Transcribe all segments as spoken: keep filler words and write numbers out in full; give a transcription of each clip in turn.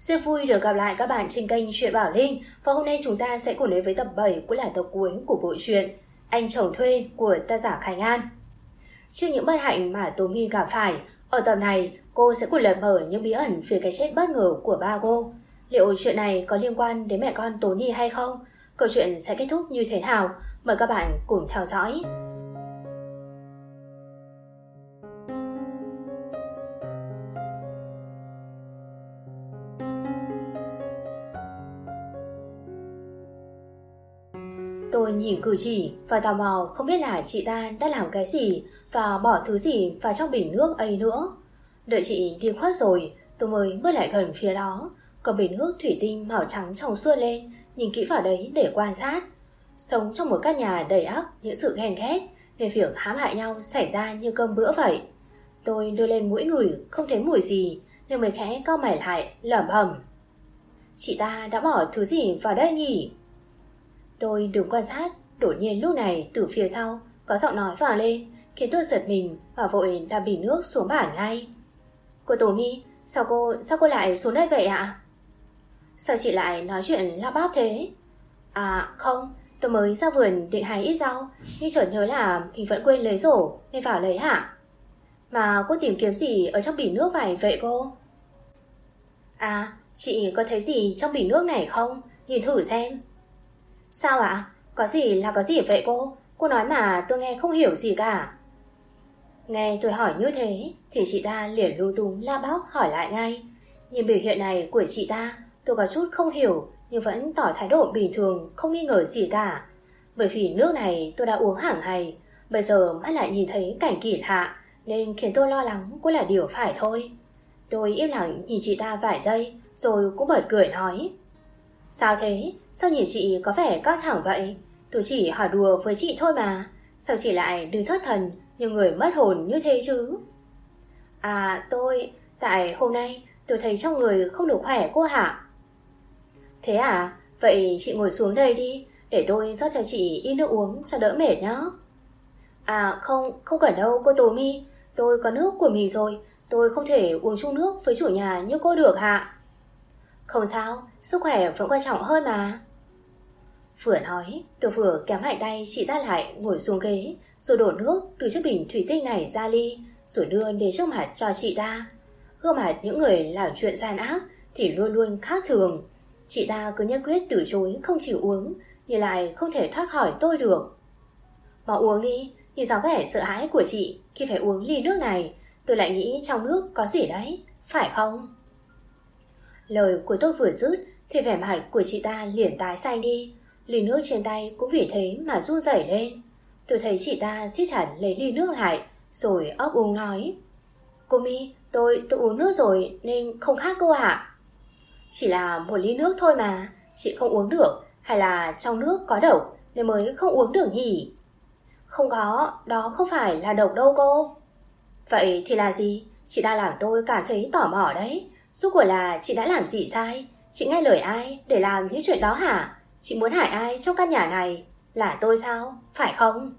Rất vui được gặp lại các bạn trên kênh Truyện Bảo Linh. Và hôm nay chúng ta sẽ cùng đến với tập bảy cũng là tập cuối của bộ truyện Anh Chồng Thuê của tác giả Khánh An. Trước những bất hạnh mà Tố My gặp phải, ở tập này cô sẽ cùng lật mở những bí ẩn về cái chết bất ngờ của ba cô. Liệu chuyện này có liên quan đến mẹ con Tố Nhi hay không? Câu chuyện sẽ kết thúc như thế nào? Mời các bạn cùng theo dõi. Tôi nhìn cử chỉ và tò mò không biết là chị ta đã làm cái gì và bỏ thứ gì vào trong bình nước ấy nữa. Đợi chị đi khuất rồi, tôi mới bước lại gần phía đó, cầm bình nước thủy tinh màu trắng trong suốt lên, nhìn kỹ vào đấy để quan sát. Sống trong một căn nhà đầy ắp những sự ghen ghét, nên việc hãm hại nhau xảy ra như cơm bữa vậy. Tôi đưa lên mũi ngửi, không thấy mùi gì, nên mới khẽ cau mày lại, lẩm bẩm: chị ta đã bỏ thứ gì vào đây nhỉ? Tôi đứng quan sát, đột nhiên lúc này từ phía sau có giọng nói vang lên, khiến tôi giật mình và vội đặt bình nước xuống bàn ngay. Cô Tố My, sao cô sao cô lại xuống đây vậy ạ? Sao chị lại nói chuyện lắp bắp thế? À không, tôi mới ra vườn định hái ít rau, nhưng chợt nhớ là mình vẫn quên lấy rổ nên vào lấy hả? Mà cô tìm kiếm gì ở trong bình nước vậy vậy cô? À, chị có thấy gì trong bình nước này không? Nhìn thử xem. Sao ạ? Có gì là có gì vậy cô? Cô nói mà tôi nghe không hiểu gì cả. Nghe tôi hỏi như thế thì chị ta liền lung tung la bóc hỏi lại ngay. Nhìn biểu hiện này của chị ta, tôi có chút không hiểu nhưng vẫn tỏ thái độ bình thường, không nghi ngờ gì cả. Bởi vì nước này tôi đã uống hàng ngày, bây giờ mắt lại nhìn thấy cảnh kỳ lạ nên khiến tôi lo lắng cũng là điều phải thôi. Tôi im lặng nhìn chị ta vài giây rồi cũng bật cười nói: sao thế? Sao nhìn chị có vẻ căng thẳng vậy? Tôi chỉ hỏi đùa với chị thôi mà. Sao chị lại đứng thất thần như người mất hồn như thế chứ? À tôi, tại hôm nay tôi thấy trong người không được khỏe cô hả? Thế à? Vậy chị ngồi xuống đây đi, để tôi rót cho chị ít nước uống cho đỡ mệt nhá. À không, không cần đâu cô Tố My. Tôi có nước của mình rồi, tôi không thể uống chung nước với chủ nhà như cô được hả? Không sao, sức khỏe vẫn quan trọng hơn mà. Vừa nói, tôi vừa kéo mạnh tay chị ta lại ngồi xuống ghế, rồi đổ nước từ chiếc bình thủy tinh này ra ly, rồi đưa đến trước mặt cho chị ta. Gương mặt những người làm chuyện gian ác thì luôn luôn khác thường. Chị ta cứ nhất quyết từ chối không chịu uống, nhưng lại không thể thoát khỏi tôi được. Mà uống đi, nhìn dáng vẻ sợ hãi của chị khi phải uống ly nước này, tôi lại nghĩ trong nước có gì đấy, phải không? Lời của tôi vừa dứt thì vẻ mặt của chị ta liền tái xanh đi, ly nước trên tay cũng vì thế mà run rẩy lên. Tôi thấy chị ta siết chặt lấy ly nước lại, rồi ấp úng nói: cô My, tôi tôi uống nước rồi nên không khát cô ạ. Chỉ là một ly nước thôi mà, chị không uống được, hay là trong nước có độc nên mới không uống được nhỉ? Không có, đó không phải là độc đâu cô. Vậy thì là gì? Chị đã làm tôi cảm thấy tò mò đấy. Rốt cuộc là chị đã làm gì sai? Chị nghe lời ai để làm những chuyện đó hả? Chị muốn hại ai trong căn nhà này? Là tôi sao? Phải không?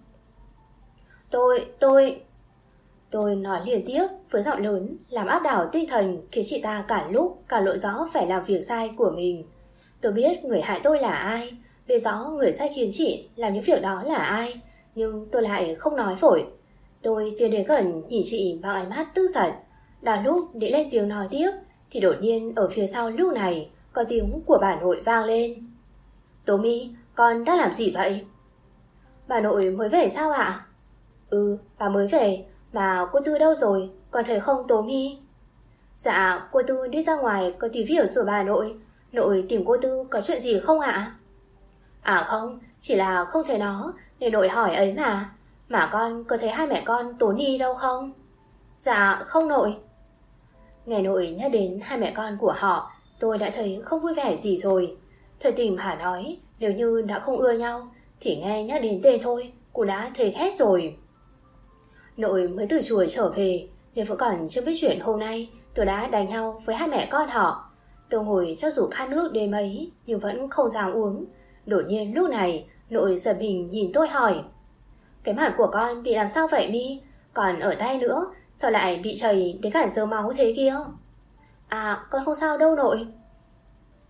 Tôi, tôi... Tôi nói liên tiếp với giọng lớn, làm áp đảo tinh thần, khiến chị ta cả lúc cả lộ rõ phải làm việc sai của mình. Tôi biết người hại tôi là ai, biết rõ người sai khiến chị làm những việc đó là ai, nhưng tôi lại không nói vội. Tôi tiến đến gần nhìn chị bằng ánh mắt tức giận. Đang lúc định lên tiếng nói tiếp thì đột nhiên ở phía sau lúc này có tiếng của bà nội vang lên. Tố My, con đã làm gì vậy? Bà nội mới về sao ạ? Ừ, bà mới về. Mà cô Tư đâu rồi? Con thấy không Tố My? Dạ, cô Tư đi ra ngoài có tí việc rồi bà nội. Nội tìm cô Tư có chuyện gì không ạ? À không, chỉ là không thấy nó nên nội hỏi ấy mà. Mà con có thấy hai mẹ con Tố Nhi đâu không? Dạ không nội. Nghe nội nhắc đến hai mẹ con của họ, tôi đã thấy không vui vẻ gì rồi. Thời tình Hà nói nếu như đã không ưa nhau thì nghe nhắc đến tên thôi cũng đã thấy ghét rồi. Nội mới từ chùa trở về nên vẫn còn chưa biết chuyện hôm nay tôi đã đánh nhau với hai mẹ con họ. Tôi ngồi cho dù khát nước đến mấy nhưng vẫn không dám uống. Đột nhiên lúc này nội giật mình nhìn tôi hỏi: cái mặt của con bị làm sao vậy My? Còn ở tay nữa, sao lại bị chảy đến cả giờ máu thế kia? À con không sao đâu nội.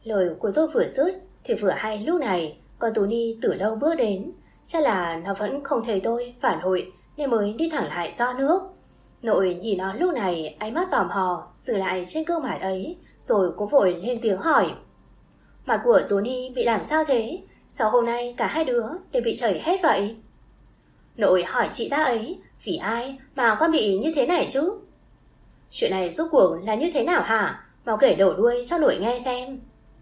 Lời của tôi vừa dứt thì vừa hay lúc này con Tú Ni từ lâu bước đến. Chắc là nó vẫn không thấy tôi phản hồi nên mới đi thẳng lại do nước. Nội nhìn nó lúc này, ánh mắt tò mò dừng lại trên gương mặt ấy, rồi cũng vội lên tiếng hỏi. Mặt của Tú Ni bị làm sao thế? Sao hôm nay cả hai đứa đều bị chảy hết vậy? Nội hỏi chị ta ấy, vì ai mà con bị như thế này chứ? Chuyện này rốt cuộc là như thế nào hả? Mau kể đầu đuôi cho nội nghe xem.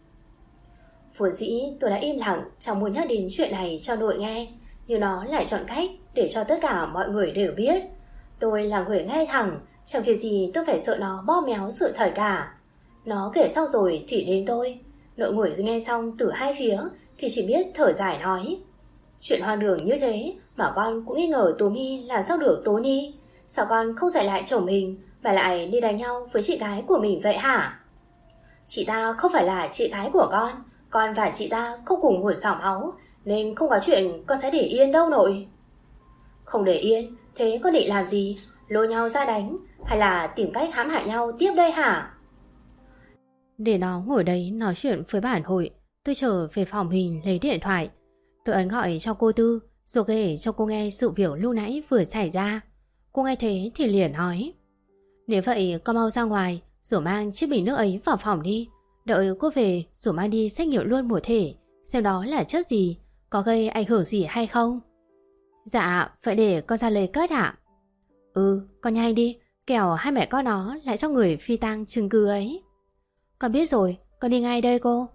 Vốn dĩ tôi đã im lặng chẳng muốn nhắc đến chuyện này cho nội nghe, nhưng nó lại chọn cách để cho tất cả mọi người đều biết. Tôi là người ngay thẳng, chẳng việc gì tôi phải sợ nó bóp méo sự thật cả. Nó kể xong rồi thì đến tôi. Nội ngồi nghe xong từ hai phía thì chỉ biết thở dài nói. Chuyện hoang đường như thế mà con cũng nghi ngờ Tú Mi làm sao được Tố Ni. Sao con không dạy lại chồng mình mà lại đi đánh nhau với chị gái của mình vậy hả? Chị ta không phải là chị gái của con. Con và chị ta không cùng nguồn dòng máu, nên không có chuyện con sẽ để yên đâu nội. Không để yên, thế con định làm gì? Lôi nhau ra đánh, hay là tìm cách hãm hại nhau tiếp đây hả? Để nó ngồi đấy nói chuyện với bản hội, tôi trở về phòng mình lấy điện thoại. Tôi ấn gọi cho cô Tư, rồi kể cho cô nghe sự việc lúc nãy vừa xảy ra. Cô nghe thế thì liền nói. Nếu vậy con mau ra ngoài, rồi mang chiếc bình nước ấy vào phòng đi. Đợi cô về rồi mang đi xét nghiệm luôn một thể, xem đó là chất gì, có gây ảnh hưởng gì hay không. Dạ, vậy để con ra lời kết ạ. Ừ, con nhanh đi, kẻo hai mẹ con nó lại cho người phi tang chứng cứ ấy. Con biết rồi, con đi ngay đây cô.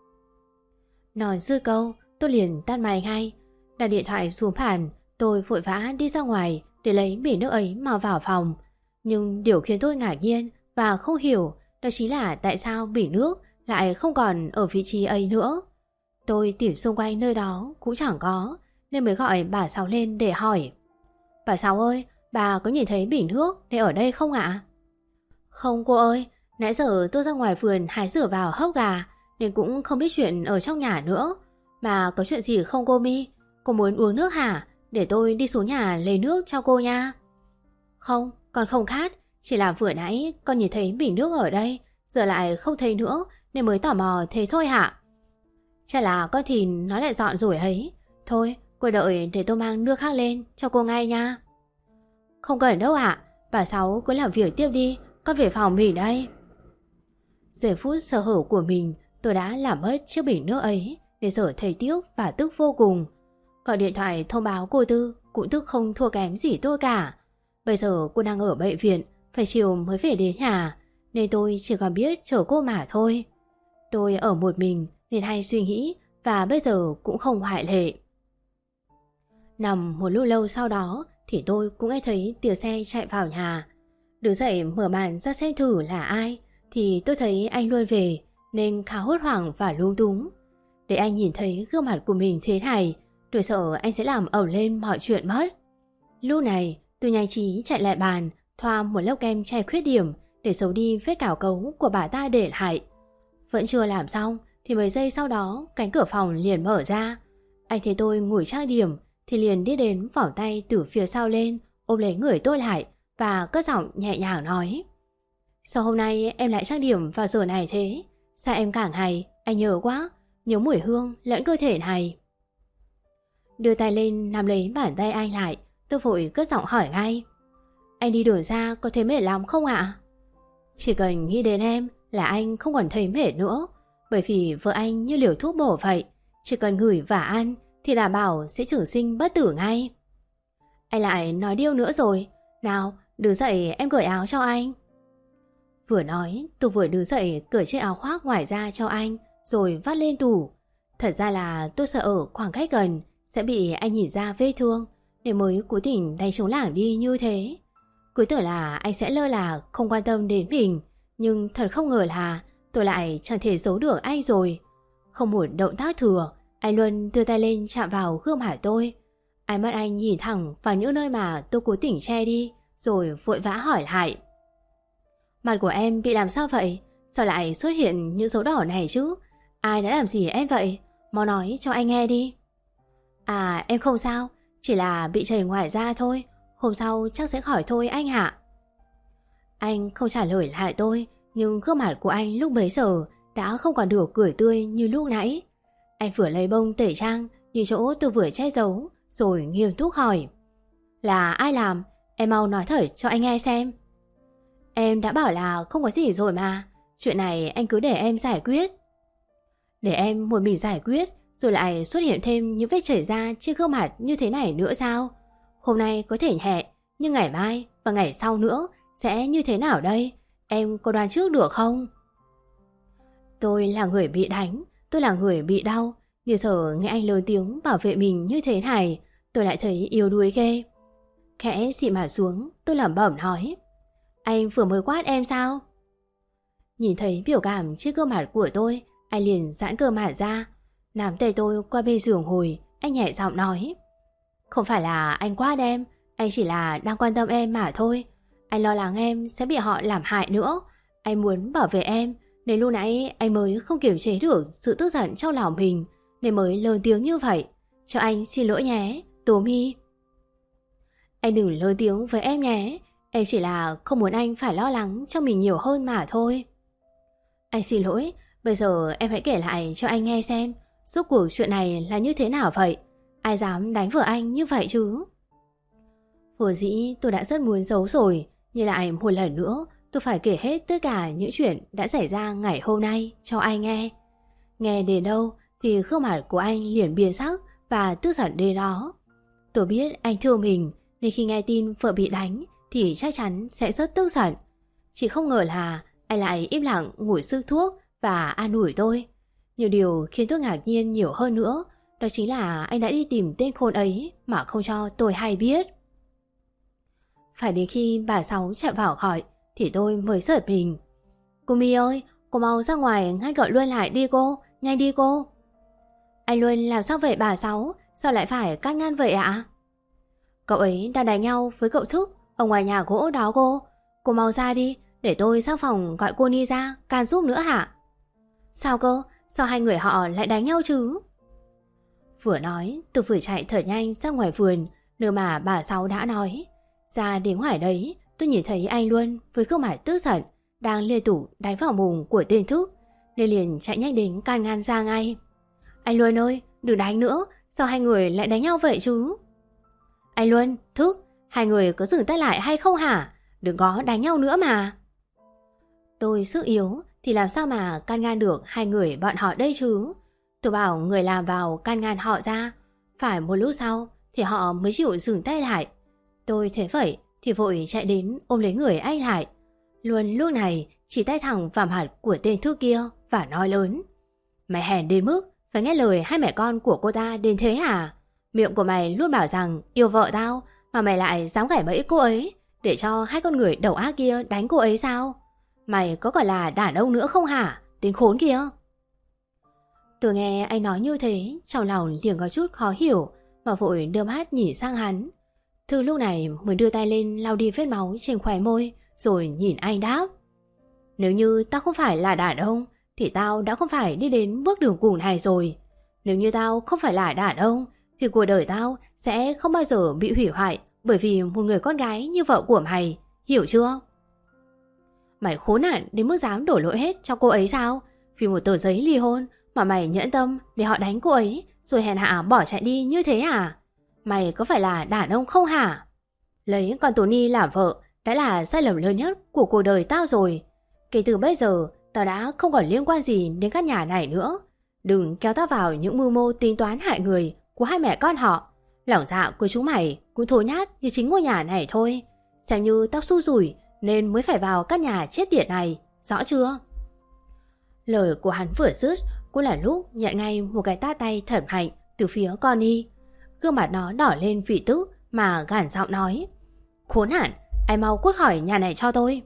Nói dư câu, tôi liền tắt máy ngay. Đặt điện thoại xuống bàn, tôi vội vã đi ra ngoài để lấy bình nước ấy mà vào phòng. Nhưng điều khiến tôi ngạc nhiên và không hiểu đó chính là tại sao bình nước lại không còn ở vị trí ấy nữa. Tôi tìm xung quanh nơi đó cũng chẳng có, nên mới gọi bà Sáu lên để hỏi. Bà Sáu ơi, bà có nhìn thấy bình nước để ở đây không ạ? Không cô ơi, nãy giờ tôi ra ngoài vườn hái rửa vào hốc gà, nên cũng không biết chuyện ở trong nhà nữa. Mà có chuyện gì không cô Mi? Cô muốn uống nước hả? Để tôi đi xuống nhà lấy nước cho cô nha. Không, con không khát, chỉ là vừa nãy con nhìn thấy bình nước ở đây, giờ lại không thấy nữa nên mới tò mò thế thôi hả? Chắc là con Thìn nó lại dọn rồi ấy. Thôi, cô đợi để tôi mang nước khác lên cho cô ngay nha. Không cần đâu ạ, bà Sáu cứ làm việc tiếp đi, con về phòng mình đây. Giây phút sơ hở của mình, tôi đã làm mất chiếc bình nước ấy, để giờ thấy tiếc và tức vô cùng. Gọi điện thoại thông báo cô Tư cũng tức không thua kém gì tôi cả. Bây giờ cô đang ở bệnh viện, phải chiều mới về đến nhà, nên tôi chỉ còn biết chờ cô mà thôi. Tôi ở một mình nên hay suy nghĩ, và bây giờ cũng không ngoại lệ. Nằm một lúc lâu sau đó thì tôi cũng nghe thấy tiếng xe chạy vào nhà. Đứng dậy mở màn ra xem thử là ai, thì tôi thấy anh Luân về, nên khá hốt hoảng và lung túng. Để anh nhìn thấy gương mặt của mình thế này, tôi sợ anh sẽ làm ẩu lên mọi chuyện mất. Lúc này tôi nhanh trí chạy lại bàn, thoa một lớp kem che khuyết điểm để giấu đi vết cào cấu của bà ta để lại. Vẫn chưa làm xong thì mấy giây sau đó cánh cửa phòng liền mở ra. Anh thấy tôi ngồi trang điểm thì liền đi đến vòng tay từ phía sau lên, ôm lấy người tôi lại và cất giọng nhẹ nhàng nói. Sao hôm nay em lại trang điểm vào giờ này thế? Sao em càng hay, anh nhớ quá, nhớ mùi hương lẫn cơ thể này. Đưa tay lên nắm lấy bàn tay anh lại, tôi vội cất giọng hỏi ngay. Anh đi đường ra có thấy mệt lắm không ạ? Chỉ cần nghĩ đến em là anh không còn thấy mệt nữa, bởi vì vợ anh như liều thuốc bổ vậy, chỉ cần ngửi và ăn thì đảm bảo sẽ trường sinh bất tử ngay. Anh lại nói điêu nữa rồi, nào đứng dậy em cởi áo cho anh. Vừa nói tôi vừa đứng dậy cởi chiếc áo khoác ngoài ra cho anh, rồi vắt lên tủ. Thật ra là tôi sợ ở khoảng cách gần sẽ bị anh nhìn ra vết thương, nên mới cố tình đánh trống lảng đi như thế. Cứ tưởng là anh sẽ lơ là không quan tâm đến mình, nhưng thật không ngờ là tôi lại chẳng thể giấu được anh rồi. Không một động tác thừa, anh Luân đưa tay lên chạm vào gương mặt tôi. Ánh mắt anh nhìn thẳng vào những nơi mà tôi cố tình che đi, rồi vội vã hỏi lại. Mặt của em bị làm sao vậy? Sao lại xuất hiện những dấu đỏ này chứ? Ai đã làm gì em vậy? Mau nói cho anh nghe đi. À em không sao, chỉ là bị chảy ngoài da thôi, hôm sau chắc sẽ khỏi thôi anh ạ. Anh không trả lời lại tôi, nhưng gương mặt của anh lúc bấy giờ đã không còn được cười tươi như lúc nãy. Anh vừa lấy bông tẩy trang như chỗ tôi vừa che giấu, rồi nghiêm túc hỏi: Là ai làm? Em mau nói thật cho anh nghe xem. Em đã bảo là không có gì rồi mà. Chuyện này anh cứ để em giải quyết. Để em một mình giải quyết, rồi lại xuất hiện thêm những vết chảy ra trên gương mặt như thế này nữa sao? Hôm nay có thể nhẹ, nhưng ngày mai và ngày sau nữa sẽ như thế nào đây? Em có đoán trước được không? Tôi là người bị đánh, tôi là người bị đau. Nhưng giờ nghe anh lớn tiếng bảo vệ mình như thế này, tôi lại thấy yếu đuối ghê. Khẽ xị mặt xuống, tôi lẩm bẩm nói: Anh vừa mới quát em sao? Nhìn thấy biểu cảm trên gương mặt của tôi, anh liền giãn cơ mặt ra, nắm tay tôi qua bên giường hồi. Anh nhẹ giọng nói: Không phải là anh quát em, anh chỉ là đang quan tâm em mà thôi. Anh lo lắng em sẽ bị họ làm hại nữa. Anh muốn bảo vệ em, nên lúc nãy anh mới không kiềm chế được sự tức giận trong lòng mình, nên mới lớn tiếng như vậy. Cho anh xin lỗi nhé, Tố My. Anh đừng lớn tiếng với em nhé. Em chỉ là không muốn anh phải lo lắng cho mình nhiều hơn mà thôi. Anh xin lỗi. Bây giờ em hãy kể lại cho anh nghe xem, rốt cuộc chuyện này là như thế nào vậy? Ai dám đánh vợ anh như vậy chứ? Vốn dĩ tôi đã rất muốn giấu rồi, nhưng lại một lần nữa tôi phải kể hết tất cả những chuyện đã xảy ra ngày hôm nay cho anh nghe. Nghe đến đâu thì gương mặt của anh liền biến sắc và tức giận đến đó. Tôi biết anh thương mình, nên khi nghe tin vợ bị đánh thì chắc chắn sẽ rất tức giận. Chỉ không ngờ là anh lại im lặng ngồi sức thuốc và an ủi tôi. Nhiều điều khiến tôi ngạc nhiên nhiều hơn nữa, đó chính là anh đã đi tìm tên khốn ấy mà không cho tôi hay biết. Phải đến khi bà Sáu chạy vào gọi thì tôi mới giật mình. Cô My ơi, cô mau ra ngoài ngay gọi Luân lại đi cô, nhanh đi cô. Anh Luân làm sao vậy bà Sáu? Sao lại phải cắt ngang vậy ạ? Cậu ấy đang đánh nhau với cậu Thức ở ngoài nhà gỗ đó cô. Cô mau ra đi, để tôi sang phòng gọi cô Ni ra can giúp nữa hả? Sao cơ? Sao hai người họ lại đánh nhau chứ? Vừa nói, tôi vừa chạy thật nhanh ra ngoài vườn, nơi mà bà Sáu đã nói. Ra đến ngoài đấy, tôi nhìn thấy anh Luân với gương mặt tức giận đang liên tục đánh vào mồm của tên Thức, nên liền chạy nhanh đến can ngăn ra ngay. Anh Luân ơi, đừng đánh nữa, sao hai người lại đánh nhau vậy chứ? Anh Luân, Thức, hai người có dừng tay lại hay không hả? Đừng có đánh nhau nữa mà. Tôi sức yếu thì làm sao mà can ngăn được hai người bọn họ đây chứ? Tôi bảo người làm vào can ngăn họ ra. Phải một lúc sau thì họ mới chịu dừng tay lại. Tôi thấy vậy thì vội chạy đến ôm lấy người anh lại. Luân lúc này chỉ tay thẳng vào mặt của tên Thức kia và nói lớn: Mày hèn đến mức phải nghe lời hai mẹ con của cô ta đến thế hả? Miệng của mày luôn bảo rằng yêu vợ tao, mà mày lại dám gảy bẫy cô ấy để cho hai con người đầu ác kia đánh cô ấy sao? Mày có còn là đàn ông nữa không hả, tên khốn kia? Tôi nghe anh nói như thế, trong lòng liền có chút khó hiểu, mà vội đưa mắt nhìn sang hắn. Thư lúc này mới đưa tay lên lau đi vết máu trên khóe môi, rồi nhìn anh đáp: Nếu như tao không phải là đàn ông thì tao đã không phải đi đến bước đường cùng này rồi. Nếu như tao không phải là đàn ông thì cuộc đời tao sẽ không bao giờ bị hủy hoại bởi vì một người con gái như vợ của mày, hiểu chưa? Mày khốn nạn đến mức dám đổ lỗi hết cho cô ấy sao? Vì một tờ giấy ly hôn mà mày nhẫn tâm để họ đánh cô ấy rồi hèn hạ bỏ chạy đi như thế à? Mày có phải là đàn ông không hả? Lấy con Tony làm vợ đã là sai lầm lớn nhất của cuộc đời tao rồi. Kể từ bây giờ tao đã không còn liên quan gì đến căn nhà này nữa. Đừng kéo tao vào những mưu mô tính toán hại người của hai mẹ con họ. Lòng dạ của chúng mày cũng thối nát như chính ngôi nhà này thôi. Xem như tao xui rủi nên mới phải vào căn nhà chết tiệt này, rõ chưa? Lời của hắn vừa dứt cũng là lúc nhận ngay một cái tát tay thật mạnh từ phía Connie. Gương mặt nó đỏ lên vì tức mà gằn giọng nói: Khốn nạn, anh mau cút khỏi nhà này cho tôi.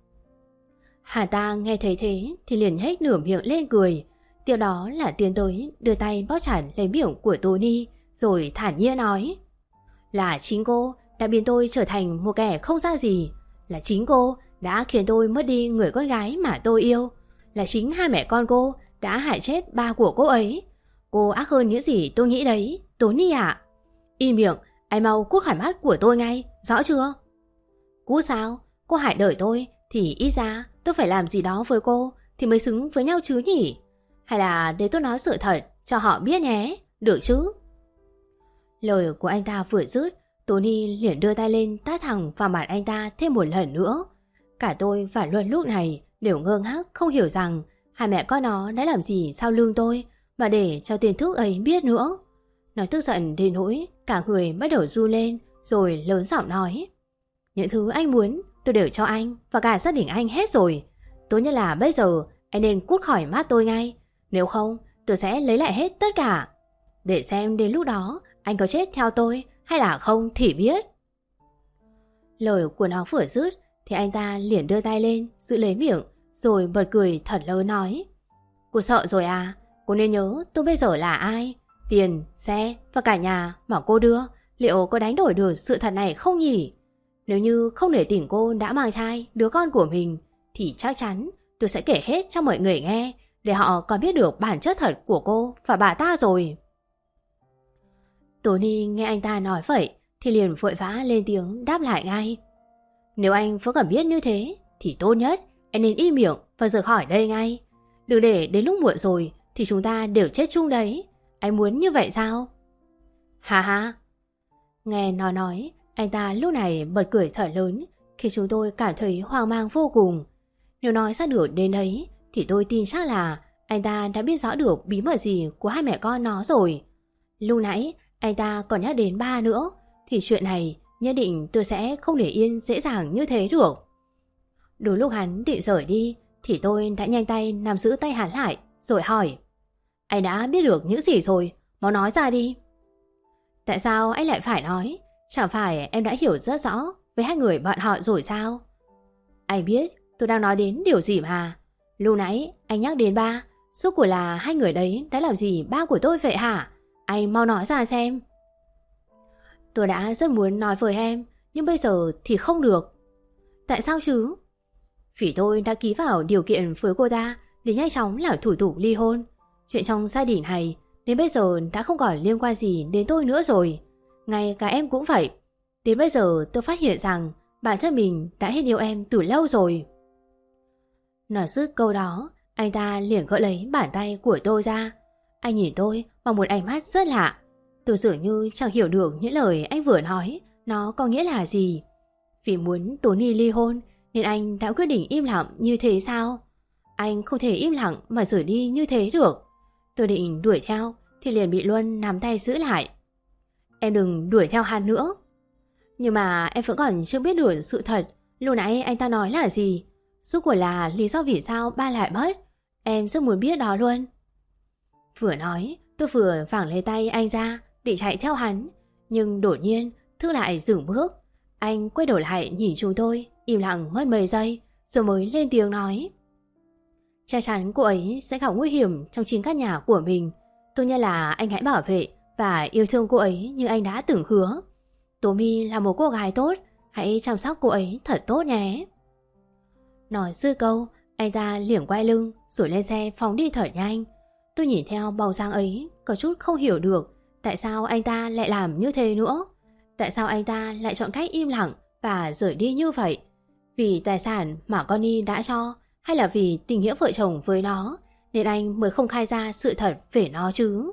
Hà ta nghe thấy thế thì liền hết nửa miệng lên cười. Tiếp đó là tiến tới đưa tay bóp chặt lấy miệng của Tony, rồi thản nhiên nói: Là chính cô đã biến tôi trở thành một kẻ không ra gì. Là chính cô đã khiến tôi mất đi người con gái mà tôi yêu. Là chính hai mẹ con cô đã hại chết ba của cô ấy. Cô ác hơn những gì tôi nghĩ đấy, Tony ạ. Im miệng, anh mau cút khỏi mắt của tôi ngay, rõ chưa? Cút sao? Cô hại đời tôi thì ít ra tôi phải làm gì đó với cô thì thì mới xứng với nhau chứ nhỉ? Hay là để tôi nói sự thật cho họ biết nhé, được chứ? Lời của anh ta vừa dứt, Tony liền đưa tay lên tát thẳng vào mặt anh ta thêm một lần nữa. Cả tôi và Luân lúc này đều ngơ ngác không hiểu rằng hai mẹ con nó đã làm gì sau lưng tôi mà để cho tên thức ấy biết nữa. Nó tức giận đến nỗi cả người bắt đầu run lên rồi lớn giọng nói: những thứ anh muốn tôi đều cho anh và cả gia đình anh hết rồi. Tốt nhất là bây giờ anh nên cút khỏi mắt tôi ngay. Nếu không tôi sẽ lấy lại hết tất cả. Để xem đến lúc đó anh có chết theo tôi hay là không thì biết. Lời của nó vừa dứt thì anh ta liền đưa tay lên giữ lấy miệng rồi bật cười thật lớn nói: cô sợ rồi à? Cô nên nhớ tôi bây giờ là ai. Tiền, xe và cả nhà mà cô đưa, liệu có đánh đổi được sự thật này không nhỉ? Nếu như không để tỉnh cô đã mang thai đứa con của mình thì chắc chắn tôi sẽ kể hết cho mọi người nghe để họ còn biết được bản chất thật của cô và bà ta rồi. Tony nghe anh ta nói vậy thì liền vội vã lên tiếng đáp lại ngay: nếu anh vẫn còn biết như thế thì tốt nhất anh nên im miệng và rời khỏi đây ngay. Đừng để đến lúc muộn rồi thì chúng ta đều chết chung đấy. Anh muốn như vậy sao? Ha ha. Nghe nó nói, anh ta lúc này bật cười thật lớn khi chúng tôi cảm thấy hoang mang vô cùng. Nếu nói ra được đến đấy thì tôi tin chắc là anh ta đã biết rõ được bí mật gì của hai mẹ con nó rồi. Lúc nãy anh ta còn nhắc đến ba nữa thì chuyện này nhất định tôi sẽ không để yên dễ dàng như thế được. Đúng lúc hắn định rời đi thì tôi đã nhanh tay nắm giữ tay hắn lại rồi hỏi: anh đã biết được những gì rồi? Mau nói ra đi. Tại sao anh lại phải nói? Chẳng phải em đã hiểu rất rõ với hai người bọn họ rồi sao? Anh biết tôi đang nói đến điều gì mà. Lúc nãy anh nhắc đến ba, rốt cuộc là hai người đấy đã làm gì ba của tôi vậy hả? Anh mau nói ra xem. Tôi đã rất muốn nói với em, nhưng bây giờ thì không được. Tại sao chứ? Vì tôi đã ký vào điều kiện với cô ta để nhanh chóng làm thủ tục ly hôn. Chuyện trong gia đình này đến bây giờ đã không còn liên quan gì đến tôi nữa rồi. Ngay cả em cũng vậy. Đến bây giờ tôi phát hiện rằng bản thân mình đã hết yêu em từ lâu rồi. Nói dứt câu đó, anh ta liền gỡ lấy bàn tay của tôi ra. Anh nhìn tôi bằng một ánh mắt rất lạ. Tôi dường như chẳng hiểu được những lời anh vừa nói nó có nghĩa là gì. Vì muốn Tony ly hôn nên anh đã quyết định im lặng như thế sao? Anh không thể im lặng mà rời đi như thế được. Tôi định đuổi theo thì liền bị Luân nắm tay giữ lại. Em đừng đuổi theo hắn nữa. Nhưng mà em vẫn còn chưa biết được sự thật lúc nãy anh ta nói là gì. Rốt cuộc là lý do vì sao ba lại mất. Em rất muốn biết đó luôn. Vừa nói tôi vừa phảng lấy tay anh ra định chạy theo hắn. Nhưng đột nhiên Thư lại dừng bước. Anh quay đầu lại nhìn chúng tôi im lặng mất mấy giây rồi mới lên tiếng nói: chắc chắn cô ấy sẽ gặp nguy hiểm trong chính căn nhà của mình. Tốt nhất là anh hãy bảo vệ và yêu thương cô ấy như anh đã từng hứa. Tố My là một cô gái tốt, hãy chăm sóc cô ấy thật tốt nhé. Nói dứt câu, anh ta liền quay lưng rồi lên xe phóng đi thật nhanh. Tôi nhìn theo bóng dáng ấy có chút không hiểu được tại sao anh ta lại làm như thế nữa. Tại sao anh ta lại chọn cách im lặng và rời đi như vậy? Vì tài sản mà Connie đã cho hay là vì tình nghĩa vợ chồng với nó nên anh mới không khai ra sự thật về nó chứ?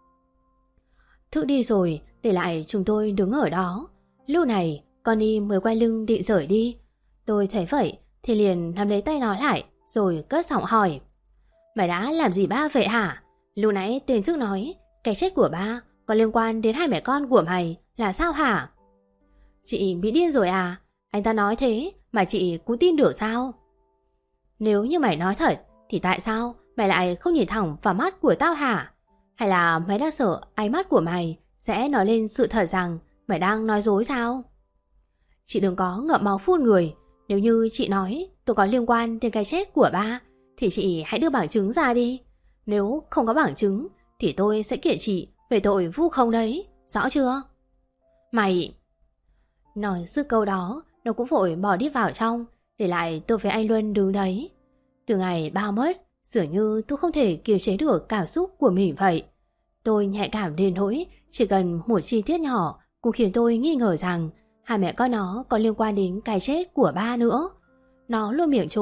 Thức đi rồi để lại chúng tôi đứng ở đó. Lúc này Connie mới quay lưng định rời đi. Tôi thấy vậy thì liền nắm lấy tay nó lại rồi cất giọng hỏi: mày đã làm gì ba vậy hả? Lúc nãy tên Thức nói cái chết của ba có liên quan đến hai mẹ con của mày là sao hả? Chị bị điên rồi à? Anh ta nói thế mà chị cũng tin được sao? Nếu như mày nói thật thì tại sao mày lại không nhìn thẳng vào mắt của tao hả? Hay là mày đang sợ ánh mắt của mày sẽ nói lên sự thật rằng mày đang nói dối sao? Chị đừng có ngậm máu phun người. Nếu như chị nói tôi có liên quan đến cái chết của ba thì chị hãy đưa bằng chứng ra đi. Nếu không có bằng chứng thì tôi sẽ kiện chị về tội vu khống đấy, rõ chưa? Mày... Nói dứt câu đó, nó cũng vội bỏ đi vào trong, để lại tôi với anh Luân đứng đấy. Từ ngày ba mất, dường như tôi không thể kiềm chế được cảm xúc của mình vậy. Tôi nhạy cảm đến nỗi chỉ cần một chi tiết nhỏ cũng khiến tôi nghi ngờ rằng hai mẹ con nó có liên quan đến cái chết của ba nữa. Nó luôn miệng chối,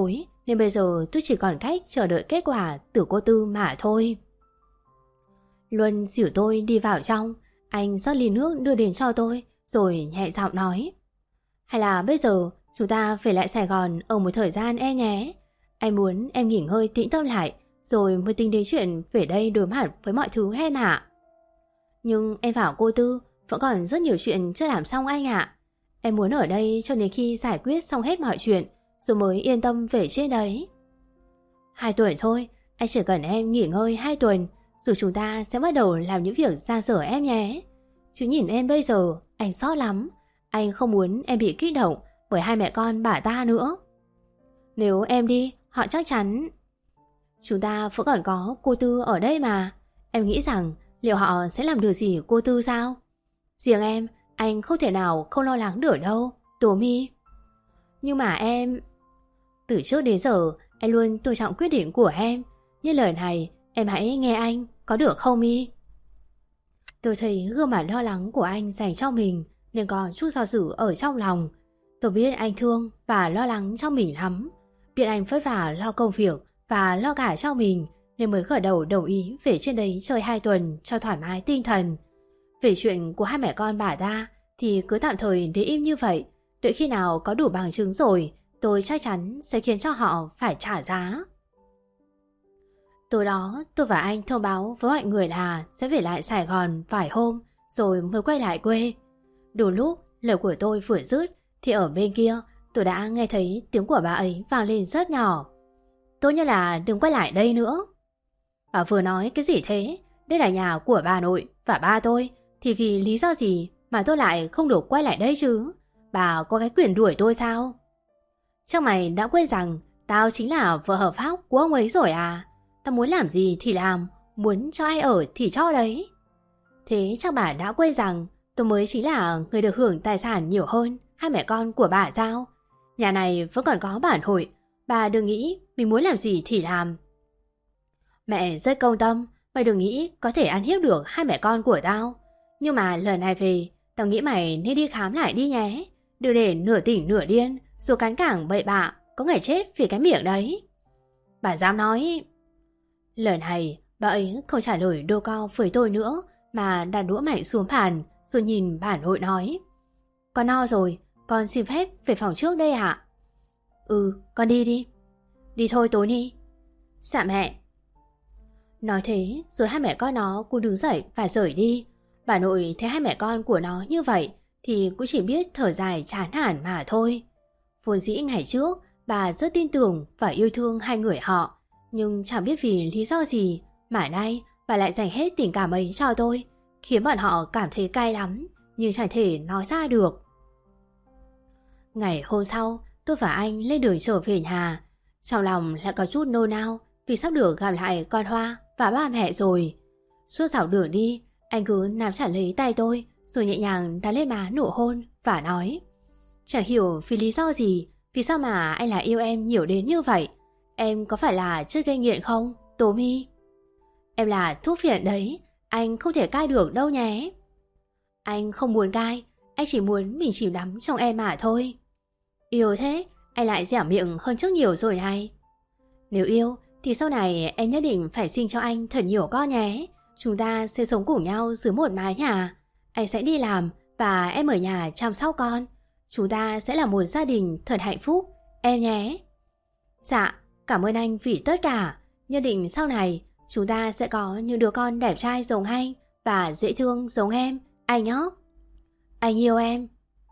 nên bây giờ tôi chỉ còn cách chờ đợi kết quả từ cô Tư mà thôi. Luân dìu tôi đi vào trong, anh rót ly nước đưa đến cho tôi, rồi nhẹ giọng nói. Hay là bây giờ chúng ta về lại Sài Gòn ở một thời gian em nhé. Anh muốn em nghỉ ngơi tĩnh tâm lại, rồi mới tính đến chuyện về đây đối mặt với mọi thứ em ạ. Nhưng em bảo cô Tư, vẫn còn rất nhiều chuyện chưa làm xong anh ạ. Em muốn ở đây cho đến khi giải quyết xong hết mọi chuyện, rồi mới yên tâm về trên đấy. Hai tuần thôi, anh chỉ cần em nghỉ ngơi hai tuần, rồi chúng ta sẽ bắt đầu làm những việc ra dở em nhé. Chứ nhìn em bây giờ, anh xót lắm. Anh không muốn em bị kích động bởi hai mẹ con bà ta nữa. Nếu em đi, họ chắc chắn... Chúng ta vẫn còn có cô Tư ở đây mà. Em nghĩ rằng liệu họ sẽ làm được gì cô Tư sao? Riêng em, anh không thể nào không lo lắng được đâu, Tố My. Nhưng mà em... Từ trước đến giờ, anh luôn tôn trọng quyết định của em. Nhưng lời này, em hãy nghe anh, có được không My? Tôi thấy gương mặt lo lắng của anh dành cho mình, nên có chút do dự ở trong lòng. Tôi biết anh thương và lo lắng cho mình lắm. Biết anh vất vả lo công việc và lo cả cho mình, nên mới khởi đầu đồng ý về trên đấy chơi hai tuần cho thoải mái tinh thần. Về chuyện của hai mẹ con bà ta thì cứ tạm thời để im như vậy. Đợi khi nào có đủ bằng chứng rồi, tôi chắc chắn sẽ khiến cho họ phải trả giá. Tối đó, tôi và anh thông báo với mọi người là sẽ về lại Sài Gòn vài hôm, rồi mới quay lại quê. Đủ lúc lời của tôi vừa dứt, thì ở bên kia tôi đã nghe thấy tiếng của bà ấy vang lên rất nhỏ. Tốt như là đừng quay lại đây nữa. Bà vừa nói cái gì thế? Đây là nhà của bà nội và ba tôi, thì vì lý do gì mà tôi lại không được quay lại đây chứ? Bà có cái quyền đuổi tôi sao? Chắc mày đã quên rằng tao chính là vợ hợp pháp của ông ấy rồi à? Tao muốn làm gì thì làm, muốn cho ai ở thì cho đấy. Thế chắc bà đã quên rằng tôi mới chính là người được hưởng tài sản nhiều hơn hai mẹ con của bà sao? Nhà này vẫn còn có bản hội, bà đừng nghĩ mình muốn làm gì thì làm. Mẹ rất công tâm, mày đừng nghĩ có thể ăn hiếp được hai mẹ con của tao. Nhưng mà lần này về, tao nghĩ mày nên đi khám lại đi nhé. Đừng để nửa tỉnh nửa điên, rồi cắn cẳng bậy bạ, có ngày chết vì cái miệng đấy. Bà dám nói... Lần này, bà ấy không trả lời đô cao với tôi nữa, mà đặt đũa mạnh xuống bàn, rồi nhìn bà nội nói. Con no rồi, con xin phép về phòng trước đây ạ. Ừ, con đi đi. Đi thôi Tố Nhi. Dạ mẹ. Nói thế, rồi hai mẹ con nó cũng đứng dậy và rời đi. Bà nội thấy hai mẹ con của nó như vậy, thì cũng chỉ biết thở dài chán nản mà thôi. Vốn dĩ ngày trước, bà rất tin tưởng và yêu thương hai người họ. Nhưng chẳng biết vì lý do gì mà nay bà lại dành hết tình cảm ấy cho tôi, khiến bọn họ cảm thấy cay lắm, nhưng chẳng thể nói ra được. Ngày hôm sau, tôi và anh lên đường trở về nhà. Trong lòng lại có chút nôn nao vì sắp được gặp lại con Hoa và ba mẹ rồi. Suốt dọc đường đi, anh cứ nắm chặt lấy tay tôi, rồi nhẹ nhàng đặt lên má nụ hôn và nói. Chẳng hiểu vì lý do gì, vì sao mà anh lại yêu em nhiều đến như vậy. Em có phải là chất gây nghiện không, Tố My? Em là thuốc phiện đấy, anh không thể cai được đâu nhé. Anh không muốn cai, anh chỉ muốn mình chìm đắm trong em mà thôi. Yêu thế, anh lại dẻo miệng hơn trước nhiều rồi này. Nếu yêu, thì sau này em nhất định phải sinh cho anh thật nhiều con nhé. Chúng ta sẽ sống cùng nhau dưới một mái nhà. Anh sẽ đi làm và em ở nhà chăm sóc con. Chúng ta sẽ là một gia đình thật hạnh phúc, em nhé. Dạ, cảm ơn anh vì tất cả. Nhất định sau này chúng ta sẽ có những đứa con đẹp trai giống anh và dễ thương giống em, anh nhé. Anh yêu em.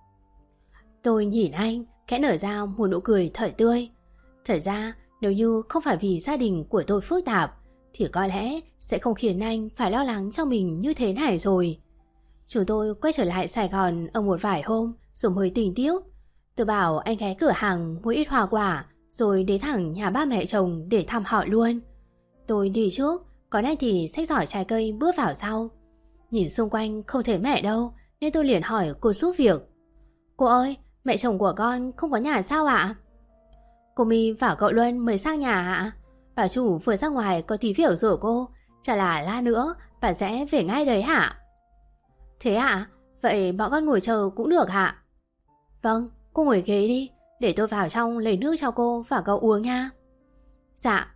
Tôi nhìn anh, khẽ nở ra một nụ cười thật tươi. Thật ra, nếu như không phải vì gia đình của tôi phức tạp, thì có lẽ sẽ không khiến anh phải lo lắng cho mình như thế này rồi. Chúng tôi quay trở lại Sài Gòn ở một vài hôm rồi mới tỉnh tiếp. Tôi bảo anh ghé cửa hàng mua ít hoa quả, rồi đến thẳng nhà ba mẹ chồng để thăm họ luôn. Tôi đi trước, còn anh thì xách giỏ trái cây bước vào sau. Nhìn xung quanh không thấy mẹ đâu, nên tôi liền hỏi cô giúp việc. Cô ơi, mẹ chồng của con không có nhà sao ạ? Cô My và cậu Luân mới sang nhà ạ. Bà chủ vừa ra ngoài có tí việc rồi cô, chả là lát nữa bà sẽ về ngay đấy hả? Thế ạ? Vậy bọn con ngồi chờ cũng được hả? Vâng, cô ngồi ghế đi, để tôi vào trong lấy nước cho cô và cậu uống nha. Dạ.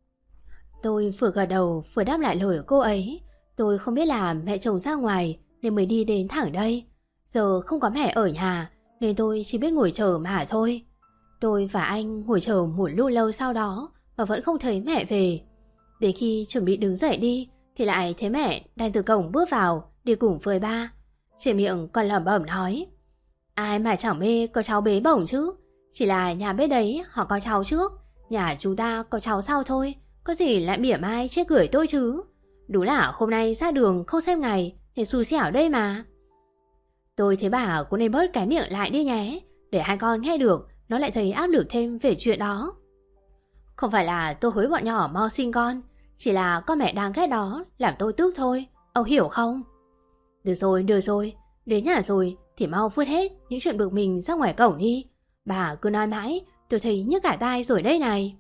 Tôi vừa gật đầu vừa đáp lại lời cô ấy. Tôi không biết là mẹ chồng ra ngoài nên mới đi đến thẳng đây. Giờ không có mẹ ở nhà nên tôi chỉ biết ngồi chờ mà thôi. Tôi và anh ngồi chờ một lúc lâu sau đó mà vẫn không thấy mẹ về. Đến khi chuẩn bị đứng dậy đi thì lại thấy mẹ đang từ cổng bước vào đi cùng với ba. Trên miệng còn lẩm bẩm nói: ai mà chẳng mê có cháu bế bổng chứ. Chỉ là nhà bếp đấy họ có cháu trước, nhà chúng ta có cháu sau thôi. Có gì lại mỉa mai chê cười tôi chứ. Đúng là hôm nay ra đường không xem ngày để xui xẻo đây mà. Tôi thấy bà cũng nên bớt cái miệng lại đi nhé, để hai con nghe được nó lại thấy áp lực thêm về chuyện đó. Không phải là tôi hối bọn nhỏ mau sinh con, chỉ là con mẹ đáng ghét đó làm tôi tức thôi, ông hiểu không? Được rồi, được rồi, đến nhà rồi thì mau vứt hết những chuyện bực mình ra ngoài cổng đi. Bà cứ nói mãi, tôi thấy nhức cả tai rồi đây này.